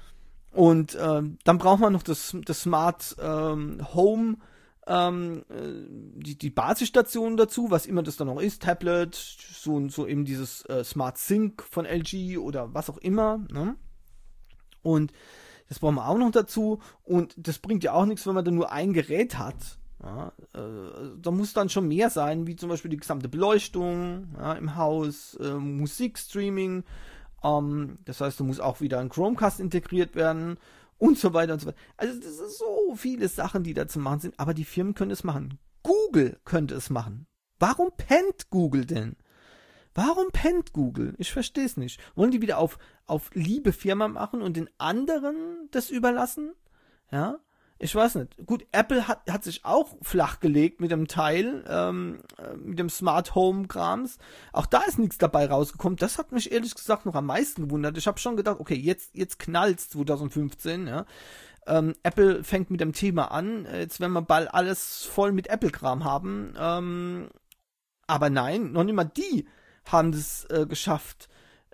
Und ähm, dann braucht man noch das, das Smart ähm, Home, ähm, die, die Basisstation dazu, was immer das dann noch ist, Tablet, so, so eben dieses äh, Smart Sync von L G oder was auch immer. Ne? Und das brauchen wir auch noch dazu. Und das bringt ja auch nichts, wenn man dann nur ein Gerät hat. Ja? Äh, da muss dann schon mehr sein, wie zum Beispiel die gesamte Beleuchtung, ja, im Haus, äh, Musikstreaming. Um, das heißt, da muss auch wieder ein Chromecast integriert werden und so weiter und so weiter. Also das sind so viele Sachen, die da zu machen sind, aber die Firmen können es machen. Google könnte es machen. Warum pennt Google denn? Warum pennt Google? Ich verstehe es nicht. Wollen die wieder auf, auf liebe Firma machen und den anderen das überlassen? Ja? Ich weiß nicht. Gut, Apple hat, hat sich auch flachgelegt mit dem Teil, ähm, mit dem Smart Home Krams. Auch da ist nichts dabei rausgekommen. Das hat mich ehrlich gesagt noch am meisten gewundert. Ich habe schon gedacht, okay, jetzt, jetzt knallt's zwanzig fünfzehn, ja. Ähm, Apple fängt mit dem Thema an. Jetzt werden wir bald alles voll mit Apple-Kram haben. Ähm, aber nein, noch nicht mal die haben es äh, geschafft,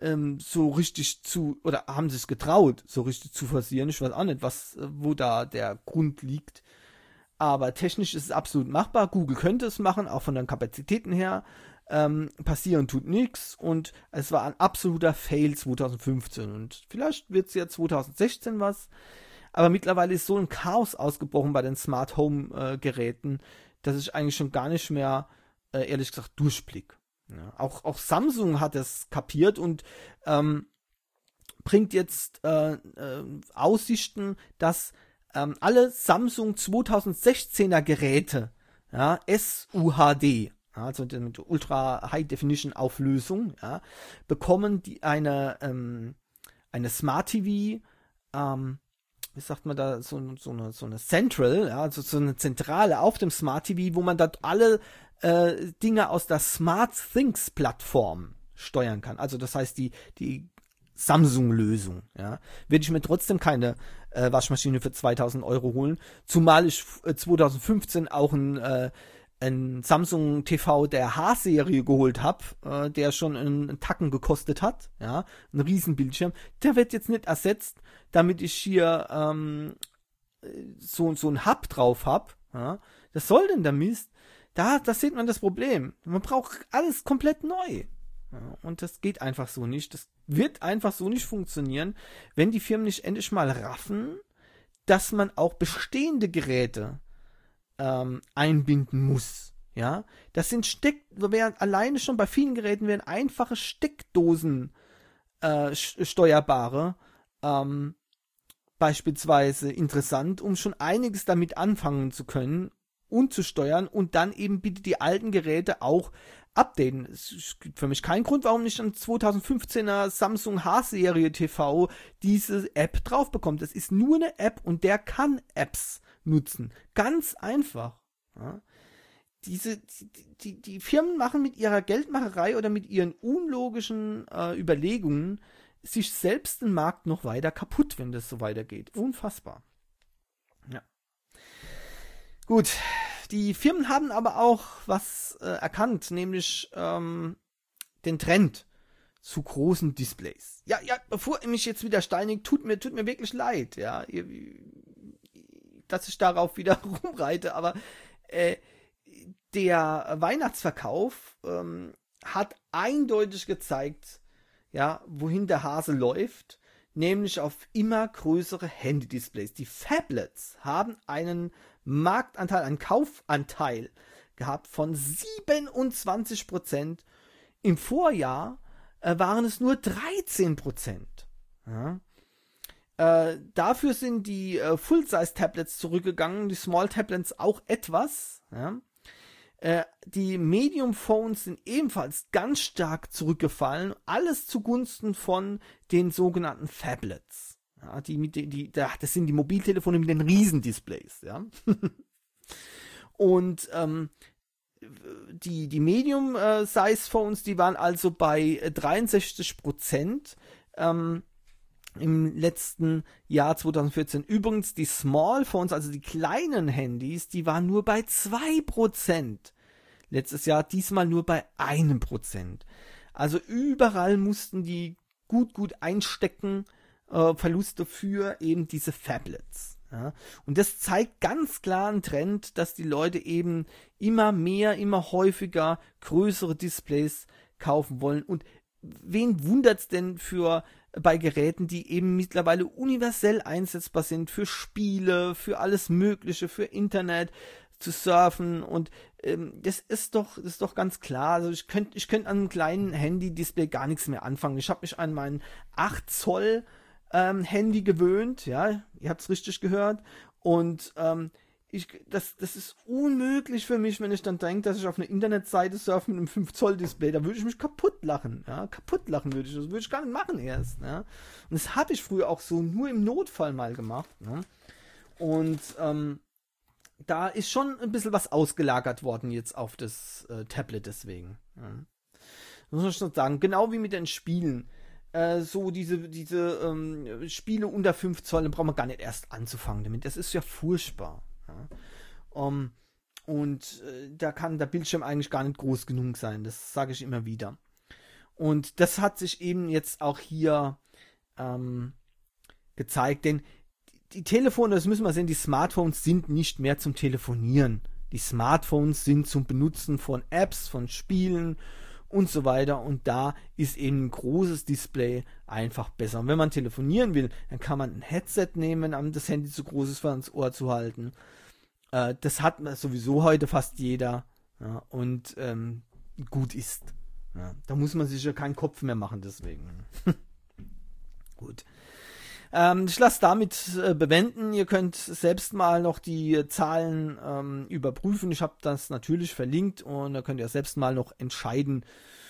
so richtig zu, oder haben sie es getraut, so richtig zu forcieren. Ich weiß auch nicht, was, wo da der Grund liegt. Aber technisch ist es absolut machbar. Google könnte es machen, auch von den Kapazitäten her. Ähm, passieren tut nichts. Und es war ein absoluter Fail zwanzig fünfzehn. Und vielleicht wird es ja zwanzig sechzehn was. Aber mittlerweile ist so ein Chaos ausgebrochen bei den Smart Home äh, Geräten, dass ich eigentlich schon gar nicht mehr, äh, ehrlich gesagt, durchblick. Ja, auch, auch Samsung hat es kapiert und ähm, bringt jetzt äh, äh, Aussichten, dass ähm, alle Samsung zwanzig sechzehner Geräte, ja, S U H D, ja, also mit Ultra High Definition Auflösung, ja, bekommen die eine, ähm, eine Smart T V, ähm, wie sagt man da, so, so, eine, so eine Central, ja, also so eine Zentrale auf dem Smart T V, wo man dort alle äh, Dinge aus der Smart Things Plattform steuern kann. Also das heißt die, die Samsung-Lösung. Ja. Werde ich mir trotzdem keine äh, Waschmaschine für zweitausend Euro holen, zumal ich äh, zwanzig fünfzehn auch ein, äh, ein Samsung T V der H-Serie geholt habe, äh, der schon einen, einen Tacken gekostet hat. Ja, ein Riesenbildschirm. Der wird jetzt nicht ersetzt, damit ich hier ähm, so, so ein Hub drauf habe. Ja. Was soll denn der Mist? Da, da sieht man das Problem. Man braucht alles komplett neu. Ja, und das geht einfach so nicht. Das wird einfach so nicht funktionieren, wenn die Firmen nicht endlich mal raffen, dass man auch bestehende Geräte ähm, einbinden muss. Ja, das sind Steck, wären alleine schon bei vielen Geräten wären einfache Steckdosen äh, steuerbare ähm, beispielsweise interessant, um schon einiges damit anfangen zu können und zu steuern und dann eben bitte die alten Geräte auch updaten. Es gibt für mich keinen Grund, warum nicht ein zwanzig fünfzehner Samsung H-Serie T V diese App drauf bekommt. Das ist nur eine App und der kann Apps nutzen. Ganz einfach. Ja. Diese, die, die, die Firmen machen mit ihrer Geldmacherei oder mit ihren unlogischen äh, Überlegungen sich selbst den Markt noch weiter kaputt, wenn das so weitergeht. Unfassbar. Ja. Gut, die Firmen haben aber auch was äh, erkannt, nämlich ähm, den Trend zu großen Displays. Ja, ja, bevor ihr mich jetzt wieder steinigt, tut mir, tut mir wirklich leid, ja, ihr, dass ich darauf wieder rumreite, aber äh, der Weihnachtsverkauf ähm, hat eindeutig gezeigt, ja, wohin der Hase läuft, nämlich auf immer größere Handy-Displays. Die Phablets haben einen Marktanteil, einen Kaufanteil gehabt von siebenundzwanzig Prozent. Im Vorjahr äh, waren es nur dreizehn Prozent. Ja. Äh, dafür sind die äh, Full-Size-Tablets zurückgegangen, die Small-Tablets auch etwas. Ja. Äh, die Medium-Phones sind ebenfalls ganz stark zurückgefallen, alles zugunsten von den sogenannten Phablets. Ja, die mit die, die, das sind die Mobiltelefone mit den Riesendisplays. Ja. Und ähm, die, die Medium-Size-Phones, die waren also bei dreiundsechzig Prozent ähm, im letzten Jahr zwanzig vierzehn. Übrigens die Small Phones, also die kleinen Handys, die waren nur bei zwei Prozent. Letztes Jahr diesmal nur bei einem Prozent. Also überall mussten die gut, gut einstecken, äh, Verluste für eben diese Phablets. Ja. Und das zeigt ganz klar einen Trend, dass die Leute eben immer mehr, immer häufiger größere Displays kaufen wollen. Und wen wundert's denn für bei Geräten, die eben mittlerweile universell einsetzbar sind für Spiele, für alles Mögliche, für Internet, zu surfen, und ähm, das ist doch, das ist doch ganz klar. Also ich könnte ich könnte an einem kleinen Handy-Display gar nichts mehr anfangen. Ich habe mich an mein acht Zoll ähm, Handy gewöhnt, ja, ihr habt es richtig gehört, und ähm, ich, das, das ist unmöglich für mich, wenn ich dann denke, dass ich auf eine Internetseite surfe mit einem fünf Zoll Display, da würde ich mich kaputt lachen, ja, kaputt lachen würde ich, das würde ich gar nicht machen erst, ja, und das habe ich früher auch so nur im Notfall mal gemacht, ne? Und ähm, da ist schon ein bisschen was ausgelagert worden jetzt auf das äh, Tablet deswegen, ja. Muss ich schon sagen, genau wie mit den Spielen. So diese, diese ähm, Spiele unter fünf Zoll, da braucht man gar nicht erst anzufangen damit. Das ist ja furchtbar. Ja. Um, und äh, da kann der Bildschirm eigentlich gar nicht groß genug sein. Das sage ich immer wieder. Und das hat sich eben jetzt auch hier ähm, gezeigt. Denn die Telefone, das müssen wir sehen, die Smartphones sind nicht mehr zum Telefonieren. Die Smartphones sind zum Benutzen von Apps, von Spielen und so weiter, und da ist eben ein großes Display einfach besser. Und wenn man telefonieren will, dann kann man ein Headset nehmen, um das Handy zu groß ist, ans Ohr zu halten. Äh, das hat sowieso heute fast jeder, ja, und ähm, gut ist. Ja, da muss man sich ja keinen Kopf mehr machen deswegen. Gut. Ähm, ich lasse damit äh, bewenden. Ihr könnt selbst mal noch die Zahlen ähm, überprüfen. Ich habe das natürlich verlinkt, und da könnt ihr selbst mal noch entscheiden,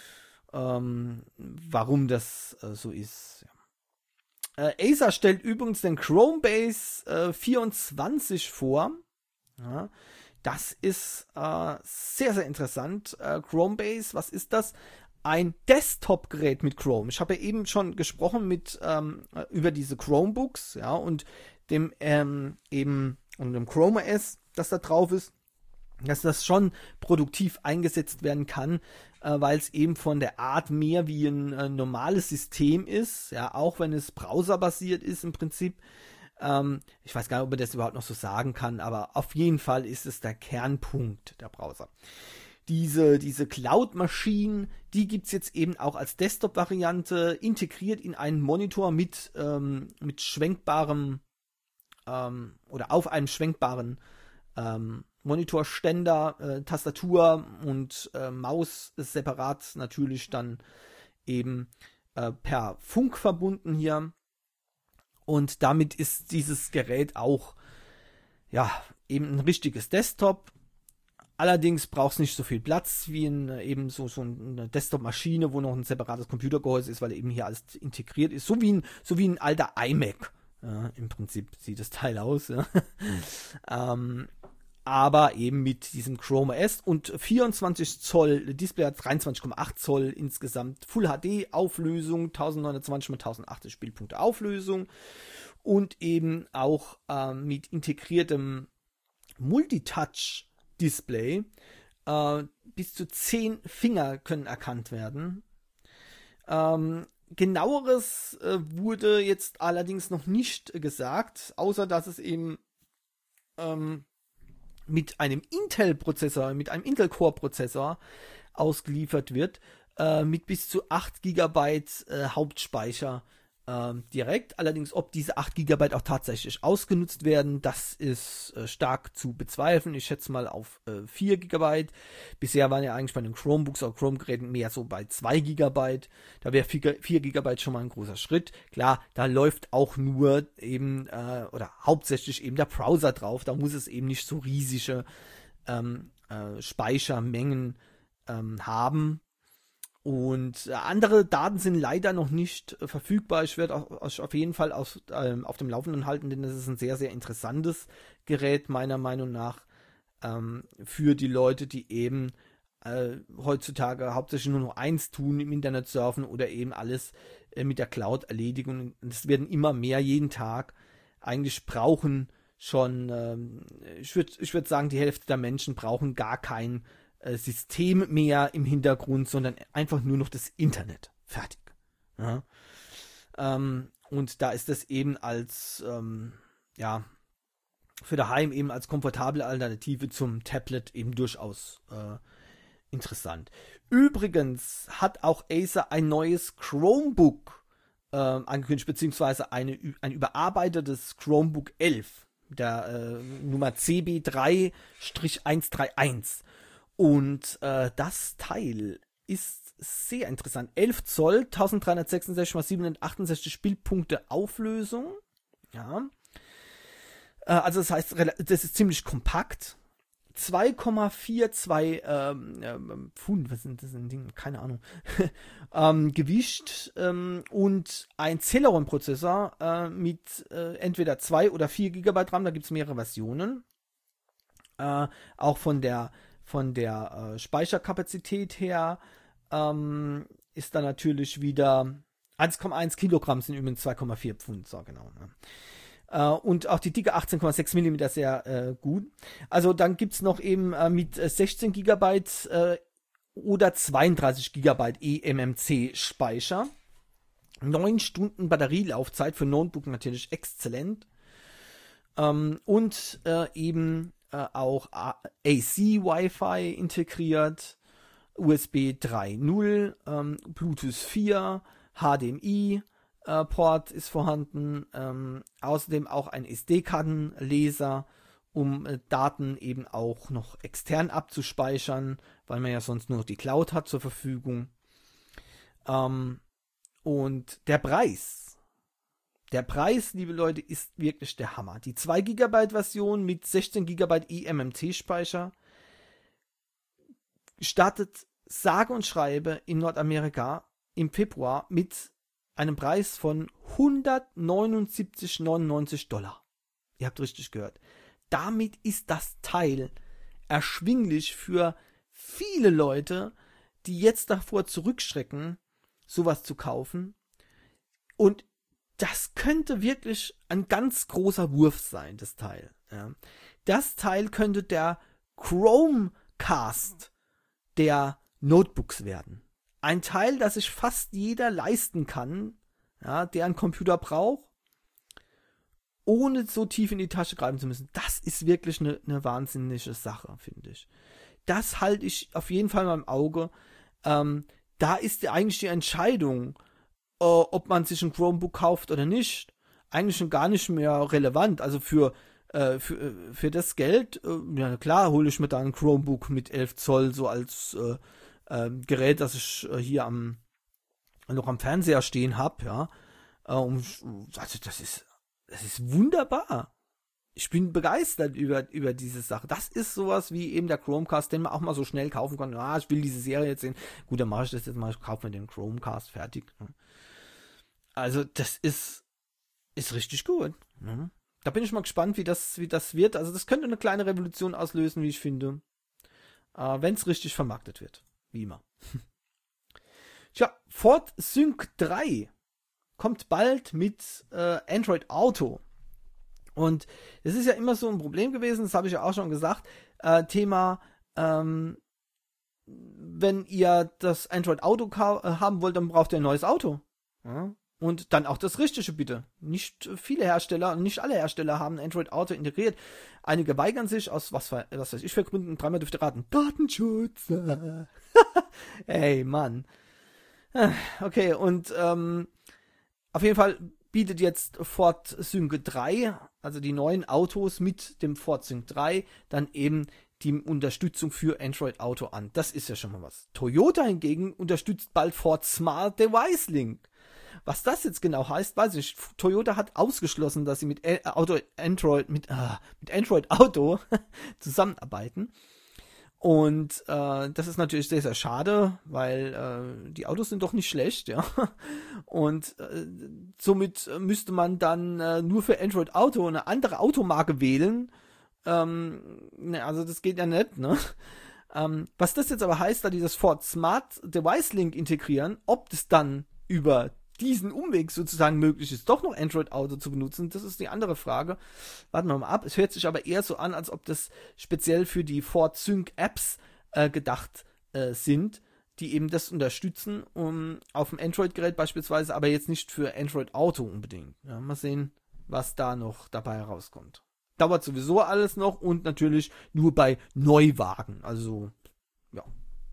ähm, warum das äh, so ist. Ja. Äh, Acer stellt übrigens den Chromebase äh, vierundzwanzig vor. Ja, das ist äh, sehr, sehr interessant. Äh, Chromebase, was ist das? Ein Desktop-Gerät mit Chrome. Ich habe ja eben schon gesprochen mit ähm, über diese Chromebooks, ja, und dem ähm, eben und dem Chrome O S, das da drauf ist, dass das schon produktiv eingesetzt werden kann, äh, weil es eben von der Art mehr wie ein äh, normales System ist, ja, auch wenn es browserbasiert ist im Prinzip. Ähm, ich weiß gar nicht, ob man das überhaupt noch so sagen kann, aber auf jeden Fall ist es der Kernpunkt der Browser. Diese, diese Cloud-Maschinen, die gibt es jetzt eben auch als Desktop-Variante, integriert in einen Monitor mit, ähm, mit schwenkbarem ähm, oder auf einem schwenkbaren ähm, Monitorständer, äh, Tastatur und äh, Maus ist separat natürlich dann eben äh, per Funk verbunden hier. Und damit ist dieses Gerät auch ja eben ein richtiges Desktop. Allerdings braucht es nicht so viel Platz wie in eben so, so eine Desktop-Maschine, wo noch ein separates Computergehäuse ist, weil eben hier alles integriert ist. So wie ein, so wie ein alter iMac. Ja, im Prinzip sieht das Teil aus. Ja. Mhm. ähm, aber eben mit diesem Chrome O S und vierundzwanzig Zoll Display, hat dreiundzwanzig Komma acht Zoll insgesamt, Full H D Auflösung, neunzehnhundertzwanzig mal tausendachtzig Spielpunkte Auflösung und eben auch ähm, mit integriertem Multitouch-Display. Äh, bis zu zehn Finger können erkannt werden. Ähm, genaueres äh, wurde jetzt allerdings noch nicht gesagt, außer dass es eben ähm, mit einem Intel-Prozessor, mit einem Intel-Core-Prozessor ausgeliefert wird, äh, mit bis zu acht Gigabyte äh, Hauptspeicher äh, direkt. Allerdings, ob diese acht Gigabyte auch tatsächlich ausgenutzt werden, das ist äh, stark zu bezweifeln. Ich schätze mal auf äh, vier Gigabyte. Bisher waren ja eigentlich bei den Chromebooks oder Chrome-Geräten mehr so bei zwei Gigabyte. Da wäre vier Gigabyte schon mal ein großer Schritt. Klar, da läuft auch nur eben, äh, oder hauptsächlich eben der Browser drauf. Da muss es eben nicht so riesige ähm, äh, Speichermengen ähm, haben. Und andere Daten sind leider noch nicht äh, verfügbar. Ich werde euch auf jeden Fall auf, äh, auf dem Laufenden halten, denn das ist ein sehr, sehr interessantes Gerät, meiner Meinung nach, ähm, für die Leute, die eben äh, heutzutage hauptsächlich nur noch eins tun, im Internet surfen oder eben alles äh, mit der Cloud erledigen. Und es werden immer mehr jeden Tag. Eigentlich brauchen schon, ähm, ich würde ich würd sagen, die Hälfte der Menschen brauchen gar kein System mehr im Hintergrund, sondern einfach nur noch das Internet. Fertig. Ja. Ähm, und da ist das eben als, ähm, ja, für daheim eben als komfortable Alternative zum Tablet eben durchaus äh, interessant. Übrigens hat auch Acer ein neues Chromebook äh, angekündigt, beziehungsweise eine, ein überarbeitetes Chromebook elf, der äh, Nummer C B drei eins drei eins. Und äh, das Teil ist sehr interessant. elf Zoll, eintausenddreihundertsechsundsechzig mal siebenhundertachtundsechzig Bildpunkte Auflösung. Ja. Äh, also das heißt, das ist ziemlich kompakt. zwei Komma zweiundvierzig ähm, ähm, Pfund, was sind das denn Dinge? Keine Ahnung. ähm, Gewicht ähm, und ein Celeron-Prozessor äh, mit äh, entweder zwei oder vier Gigabyte RAM. Da gibt es mehrere Versionen. Äh, auch von der Von der äh, Speicherkapazität her ähm, ist da natürlich wieder eins Komma eins Kilogramm, sind übrigens zwei Komma vier Pfund, so genau. Ne? Äh, und auch die Dicke achtzehn Komma sechs Millimeter sehr äh, gut. Also dann gibt es noch eben äh, mit sechzehn Gigabyte äh, oder zweiunddreißig Gigabyte eMMC Speicher. neun Stunden Batterielaufzeit für Notebook natürlich exzellent. Ähm, und äh, eben auch A C Wi-Fi integriert, U S B drei Punkt null, ähm, Bluetooth vier, H D M I äh, Port ist vorhanden, ähm, außerdem auch ein S D-Kartenleser, um äh, Daten eben auch noch extern abzuspeichern, weil man ja sonst nur noch die Cloud hat zur Verfügung. Ähm, und der Preis, Der Preis, liebe Leute, ist wirklich der Hammer. Die zwei Gigabyte Version mit sechzehn Gigabyte eMMC Speicher startet sage und schreibe in Nordamerika im Februar mit einem Preis von hundertneunundsiebzig Komma neunundneunzig Dollar. Ihr habt richtig gehört. Damit ist das Teil erschwinglich für viele Leute, die jetzt davor zurückschrecken, sowas zu kaufen. Und das könnte wirklich ein ganz großer Wurf sein, das Teil. Ja. Das Teil könnte der Chromecast der Notebooks werden. Ein Teil, das sich fast jeder leisten kann, ja, der einen Computer braucht, ohne so tief in die Tasche greifen zu müssen. Das ist wirklich eine, eine wahnsinnige Sache, finde ich. Das halte ich auf jeden Fall mal im Auge. Ähm, da ist eigentlich die Entscheidung, ob man sich ein Chromebook kauft oder nicht, eigentlich schon gar nicht mehr relevant. Also für, äh, für, für das Geld, äh, ja klar, hole ich mir da ein Chromebook mit elf Zoll so als äh, äh, Gerät, das ich äh, hier am noch am Fernseher stehen habe, ja. Äh, um, also das ist, das ist wunderbar. Ich bin begeistert über, über diese Sache. Das ist sowas wie eben der Chromecast, den man auch mal so schnell kaufen kann. Ah, ich will diese Serie jetzt sehen. Gut, dann mache ich das jetzt mal, ich kaufe mir den Chromecast, fertig. Also das ist ist richtig gut. Ne? Da bin ich mal gespannt, wie das wie das wird. Also das könnte eine kleine Revolution auslösen, wie ich finde, äh, wenn es richtig vermarktet wird, wie immer. Tja, Ford Sync drei kommt bald mit äh, Android Auto Und es ist ja immer so ein Problem gewesen, das habe ich ja auch schon gesagt, äh, Thema, ähm, wenn ihr das Android Auto ka- haben wollt, dann braucht ihr ein neues Auto. Ja? Und dann auch das Richtige bitte. Nicht viele Hersteller und nicht alle Hersteller haben ein Android Auto integriert. Einige weigern sich aus, was, für, was weiß ich für Gründen, dreimal dürft ihr raten. Datenschutz. Ey, Mann. Okay, und ähm, auf jeden Fall bietet jetzt Ford Sync drei, also die neuen Autos mit dem Ford Sync drei, dann eben die Unterstützung für Android Auto an. Das ist ja schon mal was. Toyota hingegen unterstützt bald Ford Smart Device Link. Was das jetzt genau heißt, weiß ich. Toyota hat ausgeschlossen, dass sie mit Auto Android mit, ah, mit Android Auto zusammenarbeiten. Und äh, das ist natürlich sehr, sehr schade, weil äh, die Autos sind doch nicht schlecht, ja. Und äh, somit müsste man dann äh, nur für Android Auto eine andere Automarke wählen. Ähm, ne, also das geht ja nicht, ne? Ähm, was das jetzt aber heißt, da die das Ford Smart Device Link integrieren, ob das dann über diesen Umweg sozusagen möglich ist, doch noch Android Auto zu benutzen, das ist die andere Frage. Warten wir mal ab. Es hört sich aber eher so an, als ob das speziell für die Ford Sync Apps äh, gedacht äh, sind, die eben das unterstützen, um auf dem Android-Gerät beispielsweise, aber jetzt nicht für Android Auto unbedingt. Ja, mal sehen, was da noch dabei herauskommt. Dauert sowieso alles noch und natürlich nur bei Neuwagen. Also, ja.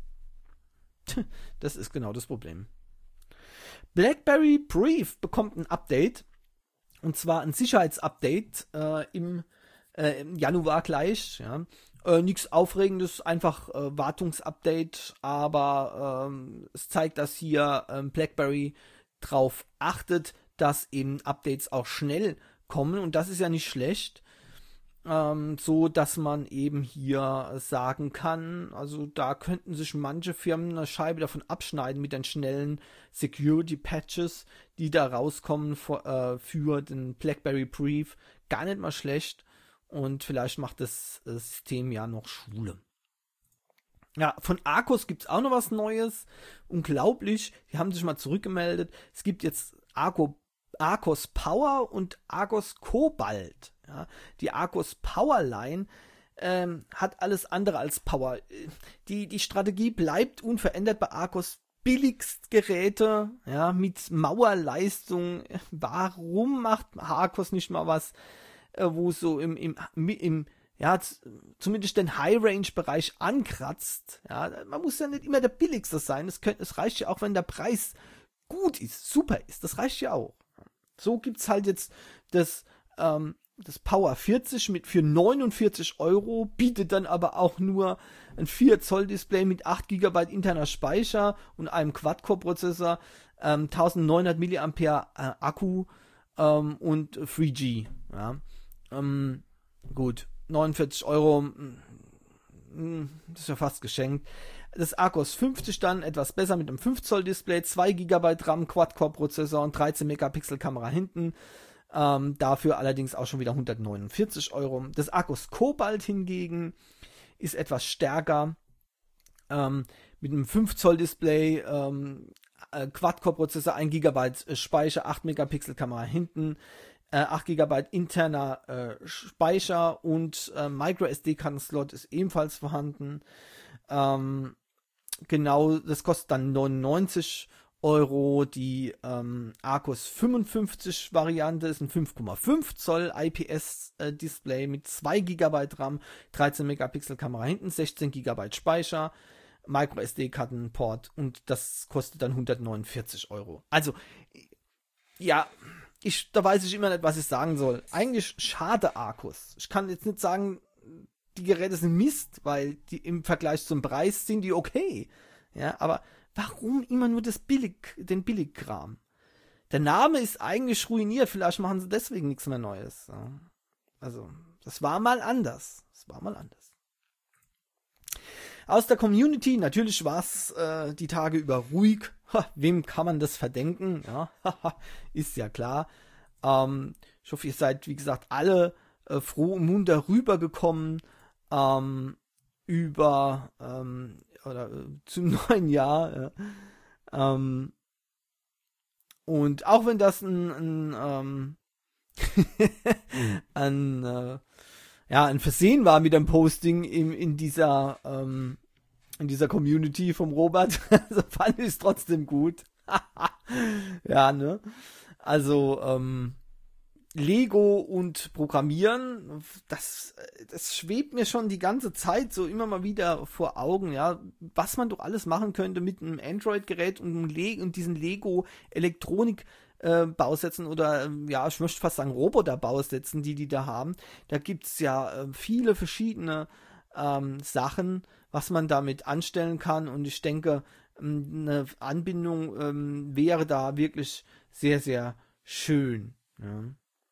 Das ist genau das Problem. BlackBerry Brief bekommt ein Update, und zwar ein Sicherheitsupdate äh, im, äh, im Januar gleich. Ja. Äh, nichts Aufregendes, einfach äh, Wartungsupdate, aber ähm, es zeigt, dass hier ähm, BlackBerry drauf achtet, dass eben Updates auch schnell kommen, und das ist ja nicht schlecht. Ähm, so dass man eben hier sagen kann, also da könnten sich manche Firmen eine Scheibe davon abschneiden mit den schnellen Security Patches, die da rauskommen für, äh, für den BlackBerry Brief. Gar nicht mal schlecht, und vielleicht macht das äh, System ja noch Schule. Ja, von Arcos gibt es auch noch was Neues. Unglaublich, die haben sich mal zurückgemeldet. Es gibt jetzt Arco, Arcos Power und Arcos Cobalt. Ja, die Arcos Powerline ähm, hat alles andere als Power. Die, die Strategie bleibt unverändert bei Arcos Billigstgeräte, ja, mit Mauerleistung. Warum macht Arcos nicht mal was, äh, wo so im, im, im ja, zumindest den High-Range-Bereich ankratzt? Ja, man muss ja nicht immer der Billigste sein. Es, könnt, es reicht ja auch, wenn der Preis gut ist, super ist. Das reicht ja auch. So gibt's halt jetzt das ähm, das Power vierzig mit für neunundvierzig Euro, bietet dann aber auch nur ein vier Zoll Display mit acht Gigabyte interner Speicher und einem Quad-Core-Prozessor, ähm, eintausendneunhundert Milliampere äh, Akku ähm, und drei G. Ja. Ähm, gut, neunundvierzig Euro, mh, das ist ja fast geschenkt. Das Arcos fünfzig dann etwas besser mit einem fünf Zoll Display, zwei Gigabyte RAM, Quad-Core-Prozessor und dreizehn Megapixel Kamera hinten. Ähm, dafür allerdings auch schon wieder hundertneunundvierzig Euro. Das Arcos Cobalt hingegen ist etwas stärker, ähm, mit einem fünf Zoll Display, ähm, äh, Quad-Core-Prozessor, ein Gigabyte Speicher, acht Megapixel Kamera hinten, äh, acht Gigabyte interner äh, Speicher und äh, Micro S D-Karten-Slot ist ebenfalls vorhanden. Ähm, genau, das kostet dann neunundneunzig Euro. Die ähm, Arcos fünfundfünfzig Variante ist ein fünf Komma fünf Zoll I P S äh, Display mit zwei Gigabyte RAM, dreizehn Megapixel Kamera hinten, sechzehn Gigabyte Speicher, Micro S D-Kartenport, und das kostet dann hundertneunundvierzig Euro. Also, ja, ich, da weiß ich immer nicht, was ich sagen soll. Eigentlich schade Arcos. Ich kann jetzt nicht sagen, die Geräte sind Mist, weil die im Vergleich zum Preis sind die okay. Ja, aber warum immer nur das Billig, den Billigkram? Der Name ist eigentlich ruiniert, vielleicht machen sie deswegen nichts mehr Neues. Ja. Also, das war mal anders. Das war mal anders. Aus der Community, natürlich war es äh, die Tage über ruhig. Ha, wem kann man das verdenken? Ja, ist ja klar. Ähm, ich hoffe, ihr seid, wie gesagt, alle äh, froh und munter rübergekommen ähm, über ähm, oder äh, zum neuen Jahr. Ja. Ähm, und auch wenn das ein, ein ähm, ein, äh, ja, ein Versehen war mit dem Posting in, in dieser, ähm, in dieser Community vom Robert. Also fand ich es trotzdem gut. Ja, ne? Also, ähm, Lego und Programmieren, das, das schwebt mir schon die ganze Zeit so immer mal wieder vor Augen, ja, was man doch alles machen könnte mit einem Android-Gerät und, einem Le- und diesen Lego-Elektronik-Bausätzen äh, oder, äh, ja, ich möchte fast sagen Roboter-Bausätzen, die die da haben. Da gibt's ja äh, viele verschiedene ähm, Sachen, was man damit anstellen kann, und ich denke, ähm, eine Anbindung ähm, wäre da wirklich sehr, sehr schön, ja.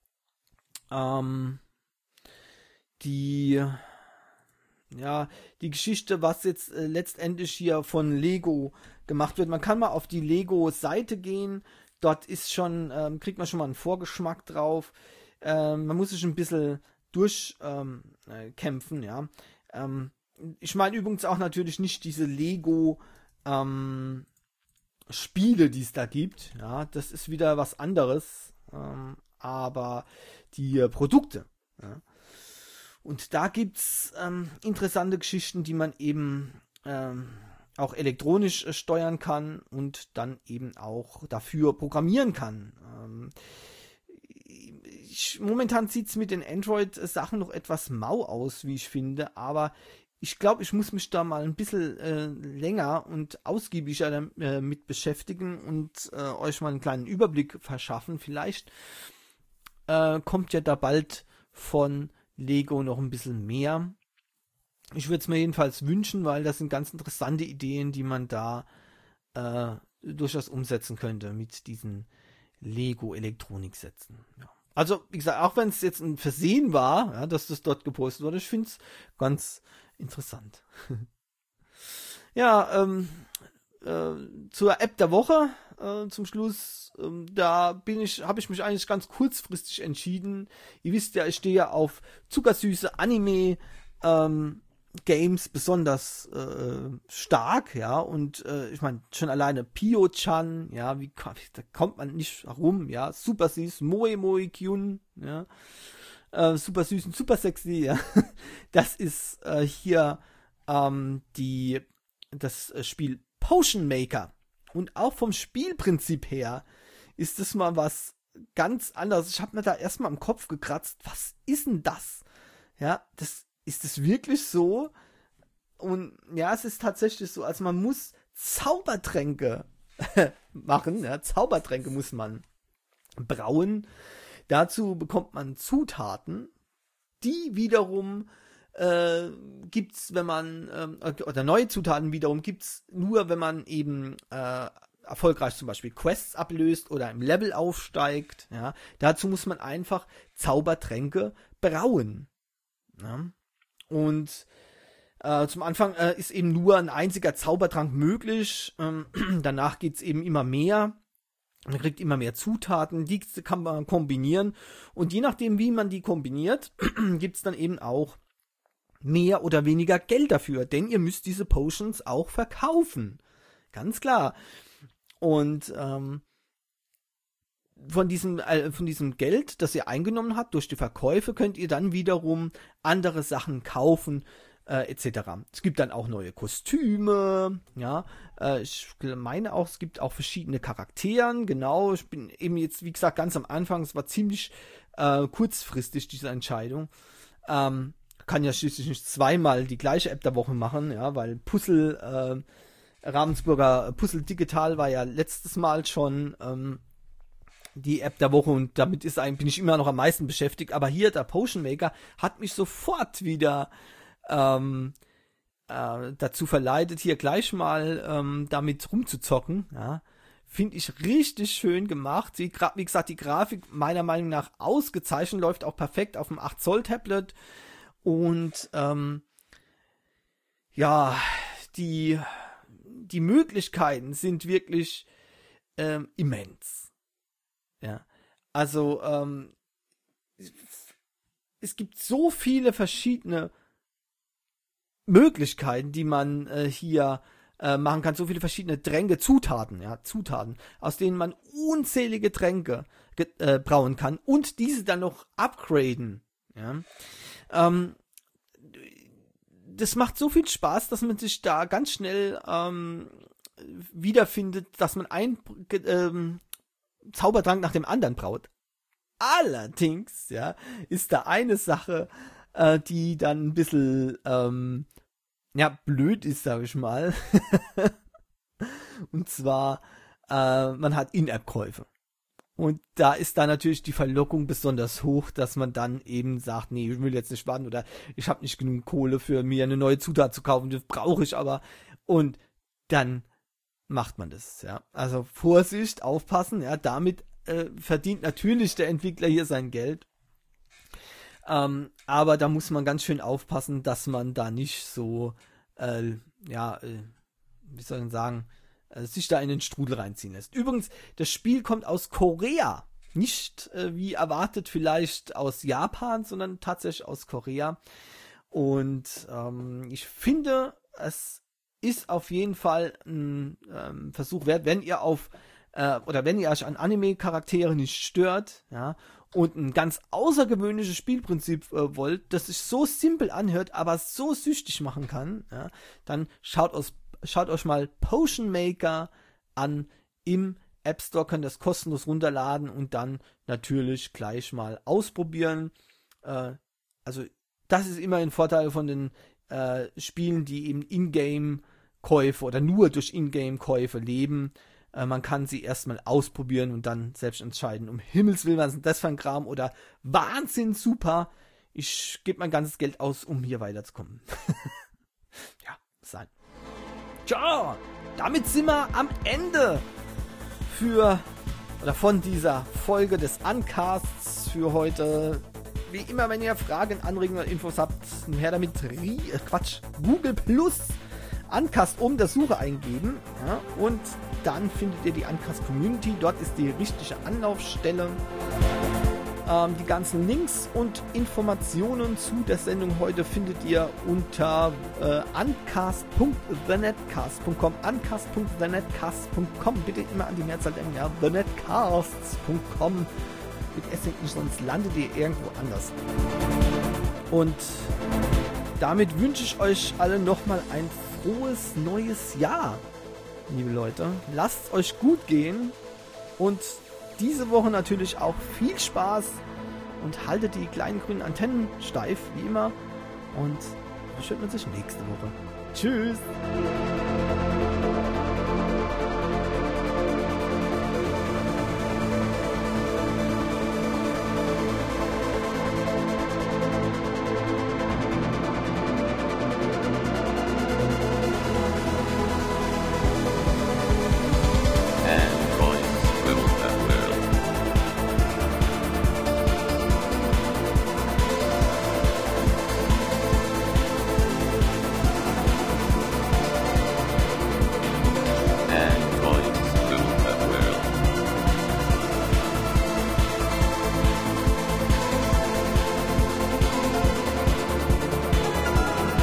Ähm, die, ja, die Geschichte, was jetzt äh, letztendlich hier von Lego gemacht wird. Man kann mal auf die Lego-Seite gehen. Dort ist schon, ähm, kriegt man schon mal einen Vorgeschmack drauf. Ähm, man muss sich ein bisschen durchkämpfen, ähm, äh, kämpfen, ja. Ähm, ich meine übrigens auch natürlich nicht diese Lego, ähm, Spiele, die es da gibt. Ja, das ist wieder was anderes. Ähm, aber die äh, Produkte. Ja. Und da gibt's ähm, interessante Geschichten, die man eben ähm, auch elektronisch äh, steuern kann und dann eben auch dafür programmieren kann. Ähm, ich, momentan sieht es mit den Android-Sachen noch etwas mau aus, wie ich finde, aber ich glaube, ich muss mich da mal ein bisschen äh, länger und ausgiebiger damit äh, beschäftigen und äh, euch mal einen kleinen Überblick verschaffen. Vielleicht äh, kommt ja da bald von Lego noch ein bisschen mehr. Ich würde es mir jedenfalls wünschen, weil das sind ganz interessante Ideen, die man da äh, durchaus umsetzen könnte mit diesen Lego-Elektroniksätzen. Ja. Also, wie gesagt, auch wenn es jetzt ein Versehen war, ja, dass das dort gepostet wurde, ich finde es ganz interessant. Ja, ähm, äh, zur App der Woche äh, zum Schluss, ähm, da bin ich, habe ich mich eigentlich ganz kurzfristig entschieden. Ihr wisst ja, ich stehe ja auf zuckersüße Anime ähm, Games besonders äh, stark, ja, und äh, ich meine, schon alleine Pio-chan, ja, wie da kommt man nicht rum, ja, super süß, Moe Moe Kyun, ja, äh, super süß und super sexy, ja, das ist äh, hier ähm, die, das äh, Spiel Potion Maker, und auch vom Spielprinzip her ist das mal was ganz anderes. Ich habe mir da erstmal im Kopf gekratzt, was ist denn das? Ja, das ist es wirklich so? Und ja, es ist tatsächlich so, also man muss Zaubertränke machen, ja, Zaubertränke muss man brauen. Dazu bekommt man Zutaten, die wiederum äh, gibt's, wenn man, äh, oder neue Zutaten wiederum gibt's nur, wenn man eben äh, erfolgreich zum Beispiel Quests ablöst oder im Level aufsteigt. Ja. Dazu muss man einfach Zaubertränke brauen. Ja. Und äh, zum Anfang äh, ist eben nur ein einziger Zaubertrank möglich. Ähm, danach geht's eben immer mehr. Man kriegt immer mehr Zutaten, die kann man kombinieren. Und je nachdem, wie man die kombiniert, gibt's dann eben auch mehr oder weniger Geld dafür. Denn ihr müsst diese Potions auch verkaufen. Ganz klar. Und ähm, von diesem, äh, von diesem Geld, das ihr eingenommen habt durch die Verkäufe, könnt ihr dann wiederum andere Sachen kaufen, äh, et cetera. Es gibt dann auch neue Kostüme, ja. Äh, ich meine auch, es gibt auch verschiedene Charakteren, genau. Ich bin eben jetzt, wie gesagt, ganz am Anfang, es war ziemlich äh, kurzfristig, diese Entscheidung. Ähm, kann ja schließlich nicht zweimal die gleiche App der Woche machen, ja, weil Puzzle, äh, Ravensburger Puzzle Digital war ja letztes Mal schon ähm, die App der Woche, und damit ist eigentlich, bin ich immer noch am meisten beschäftigt. Aber hier, der Potion Maker, hat mich sofort wieder ähm, äh, dazu verleitet, hier gleich mal ähm, damit rumzuzocken. Ja. Finde ich richtig schön gemacht. Wie, wie gesagt, die Grafik meiner Meinung nach ausgezeichnet, läuft auch perfekt auf dem acht Zoll Tablet. Und ähm, ja, die, die Möglichkeiten sind wirklich ähm, immens. Ja, also ähm, es gibt so viele verschiedene Möglichkeiten, die man äh, hier äh, machen kann, so viele verschiedene Tränke, Zutaten, ja, Zutaten, aus denen man unzählige Tränke äh, brauen kann und diese dann noch upgraden, ja. Ähm, das macht so viel Spaß, dass man sich da ganz schnell ähm, wiederfindet, dass man ein ähm, Zaubertrank nach dem anderen braut. Allerdings, ja, ist da eine Sache, äh, die dann ein bisschen, ähm, ja, blöd ist, sag ich mal. Und zwar, äh, man hat In-App-Käufe. Und da ist da natürlich die Verlockung besonders hoch, dass man dann eben sagt, nee, ich will jetzt nicht warten oder ich habe nicht genug Kohle für mir eine neue Zutat zu kaufen, das brauche ich aber. Und dann macht man das, ja. Also Vorsicht, aufpassen, ja, damit äh, verdient natürlich der Entwickler hier sein Geld. Ähm, aber da muss man ganz schön aufpassen, dass man da nicht so, äh, ja, äh, wie soll man sagen, äh, sich da in den Strudel reinziehen lässt. Übrigens, das Spiel kommt aus Korea. Nicht äh, wie erwartet vielleicht aus Japan, sondern tatsächlich aus Korea. Und ähm, ich finde, es ist auf jeden Fall ein ähm, Versuch wert, wenn ihr auf äh, oder wenn ihr euch an Anime-Charaktere nicht stört, ja, und ein ganz außergewöhnliches Spielprinzip äh, wollt, das sich so simpel anhört, aber so süchtig machen kann, ja, dann schaut, aus, schaut euch mal Potion Maker an. Im App Store, könnt ihr das kostenlos runterladen und dann natürlich gleich mal ausprobieren. Äh, also das ist immer ein Vorteil von den Äh, Spielen, die eben Ingame-Käufe oder nur durch Ingame-Käufe leben. Äh, man kann sie erstmal ausprobieren und dann selbst entscheiden, um Himmels Willen, was ist das für ein Kram oder Wahnsinn, super, ich gebe mein ganzes Geld aus, um hier weiterzukommen. Ja, sein. Tja, damit sind wir am Ende für oder von dieser Folge des Uncasts für heute. Wie immer, wenn ihr Fragen, Anregungen oder Infos habt, her damit, Rie, äh Quatsch, Google Plus Uncast um der Suche eingeben, ja, und dann findet ihr die Uncast Community, dort ist die richtige Anlaufstelle. Ähm, die ganzen Links und Informationen zu der Sendung heute findet ihr unter äh, uncast punkt the netcast punkt com, uncast punkt the netcast punkt com, bitte immer an die Mehrzahl denken, ja, the netcasts punkt com. Mit S hinten, sonst landet ihr irgendwo anders. Und damit wünsche ich euch alle nochmal ein frohes neues Jahr, liebe Leute. Lasst es euch gut gehen und diese Woche natürlich auch viel Spaß und haltet die kleinen grünen Antennen steif, wie immer. Und wir hören uns nächste Woche. Tschüss!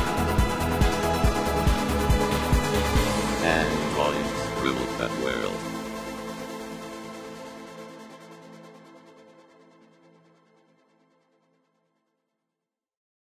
Rule that world.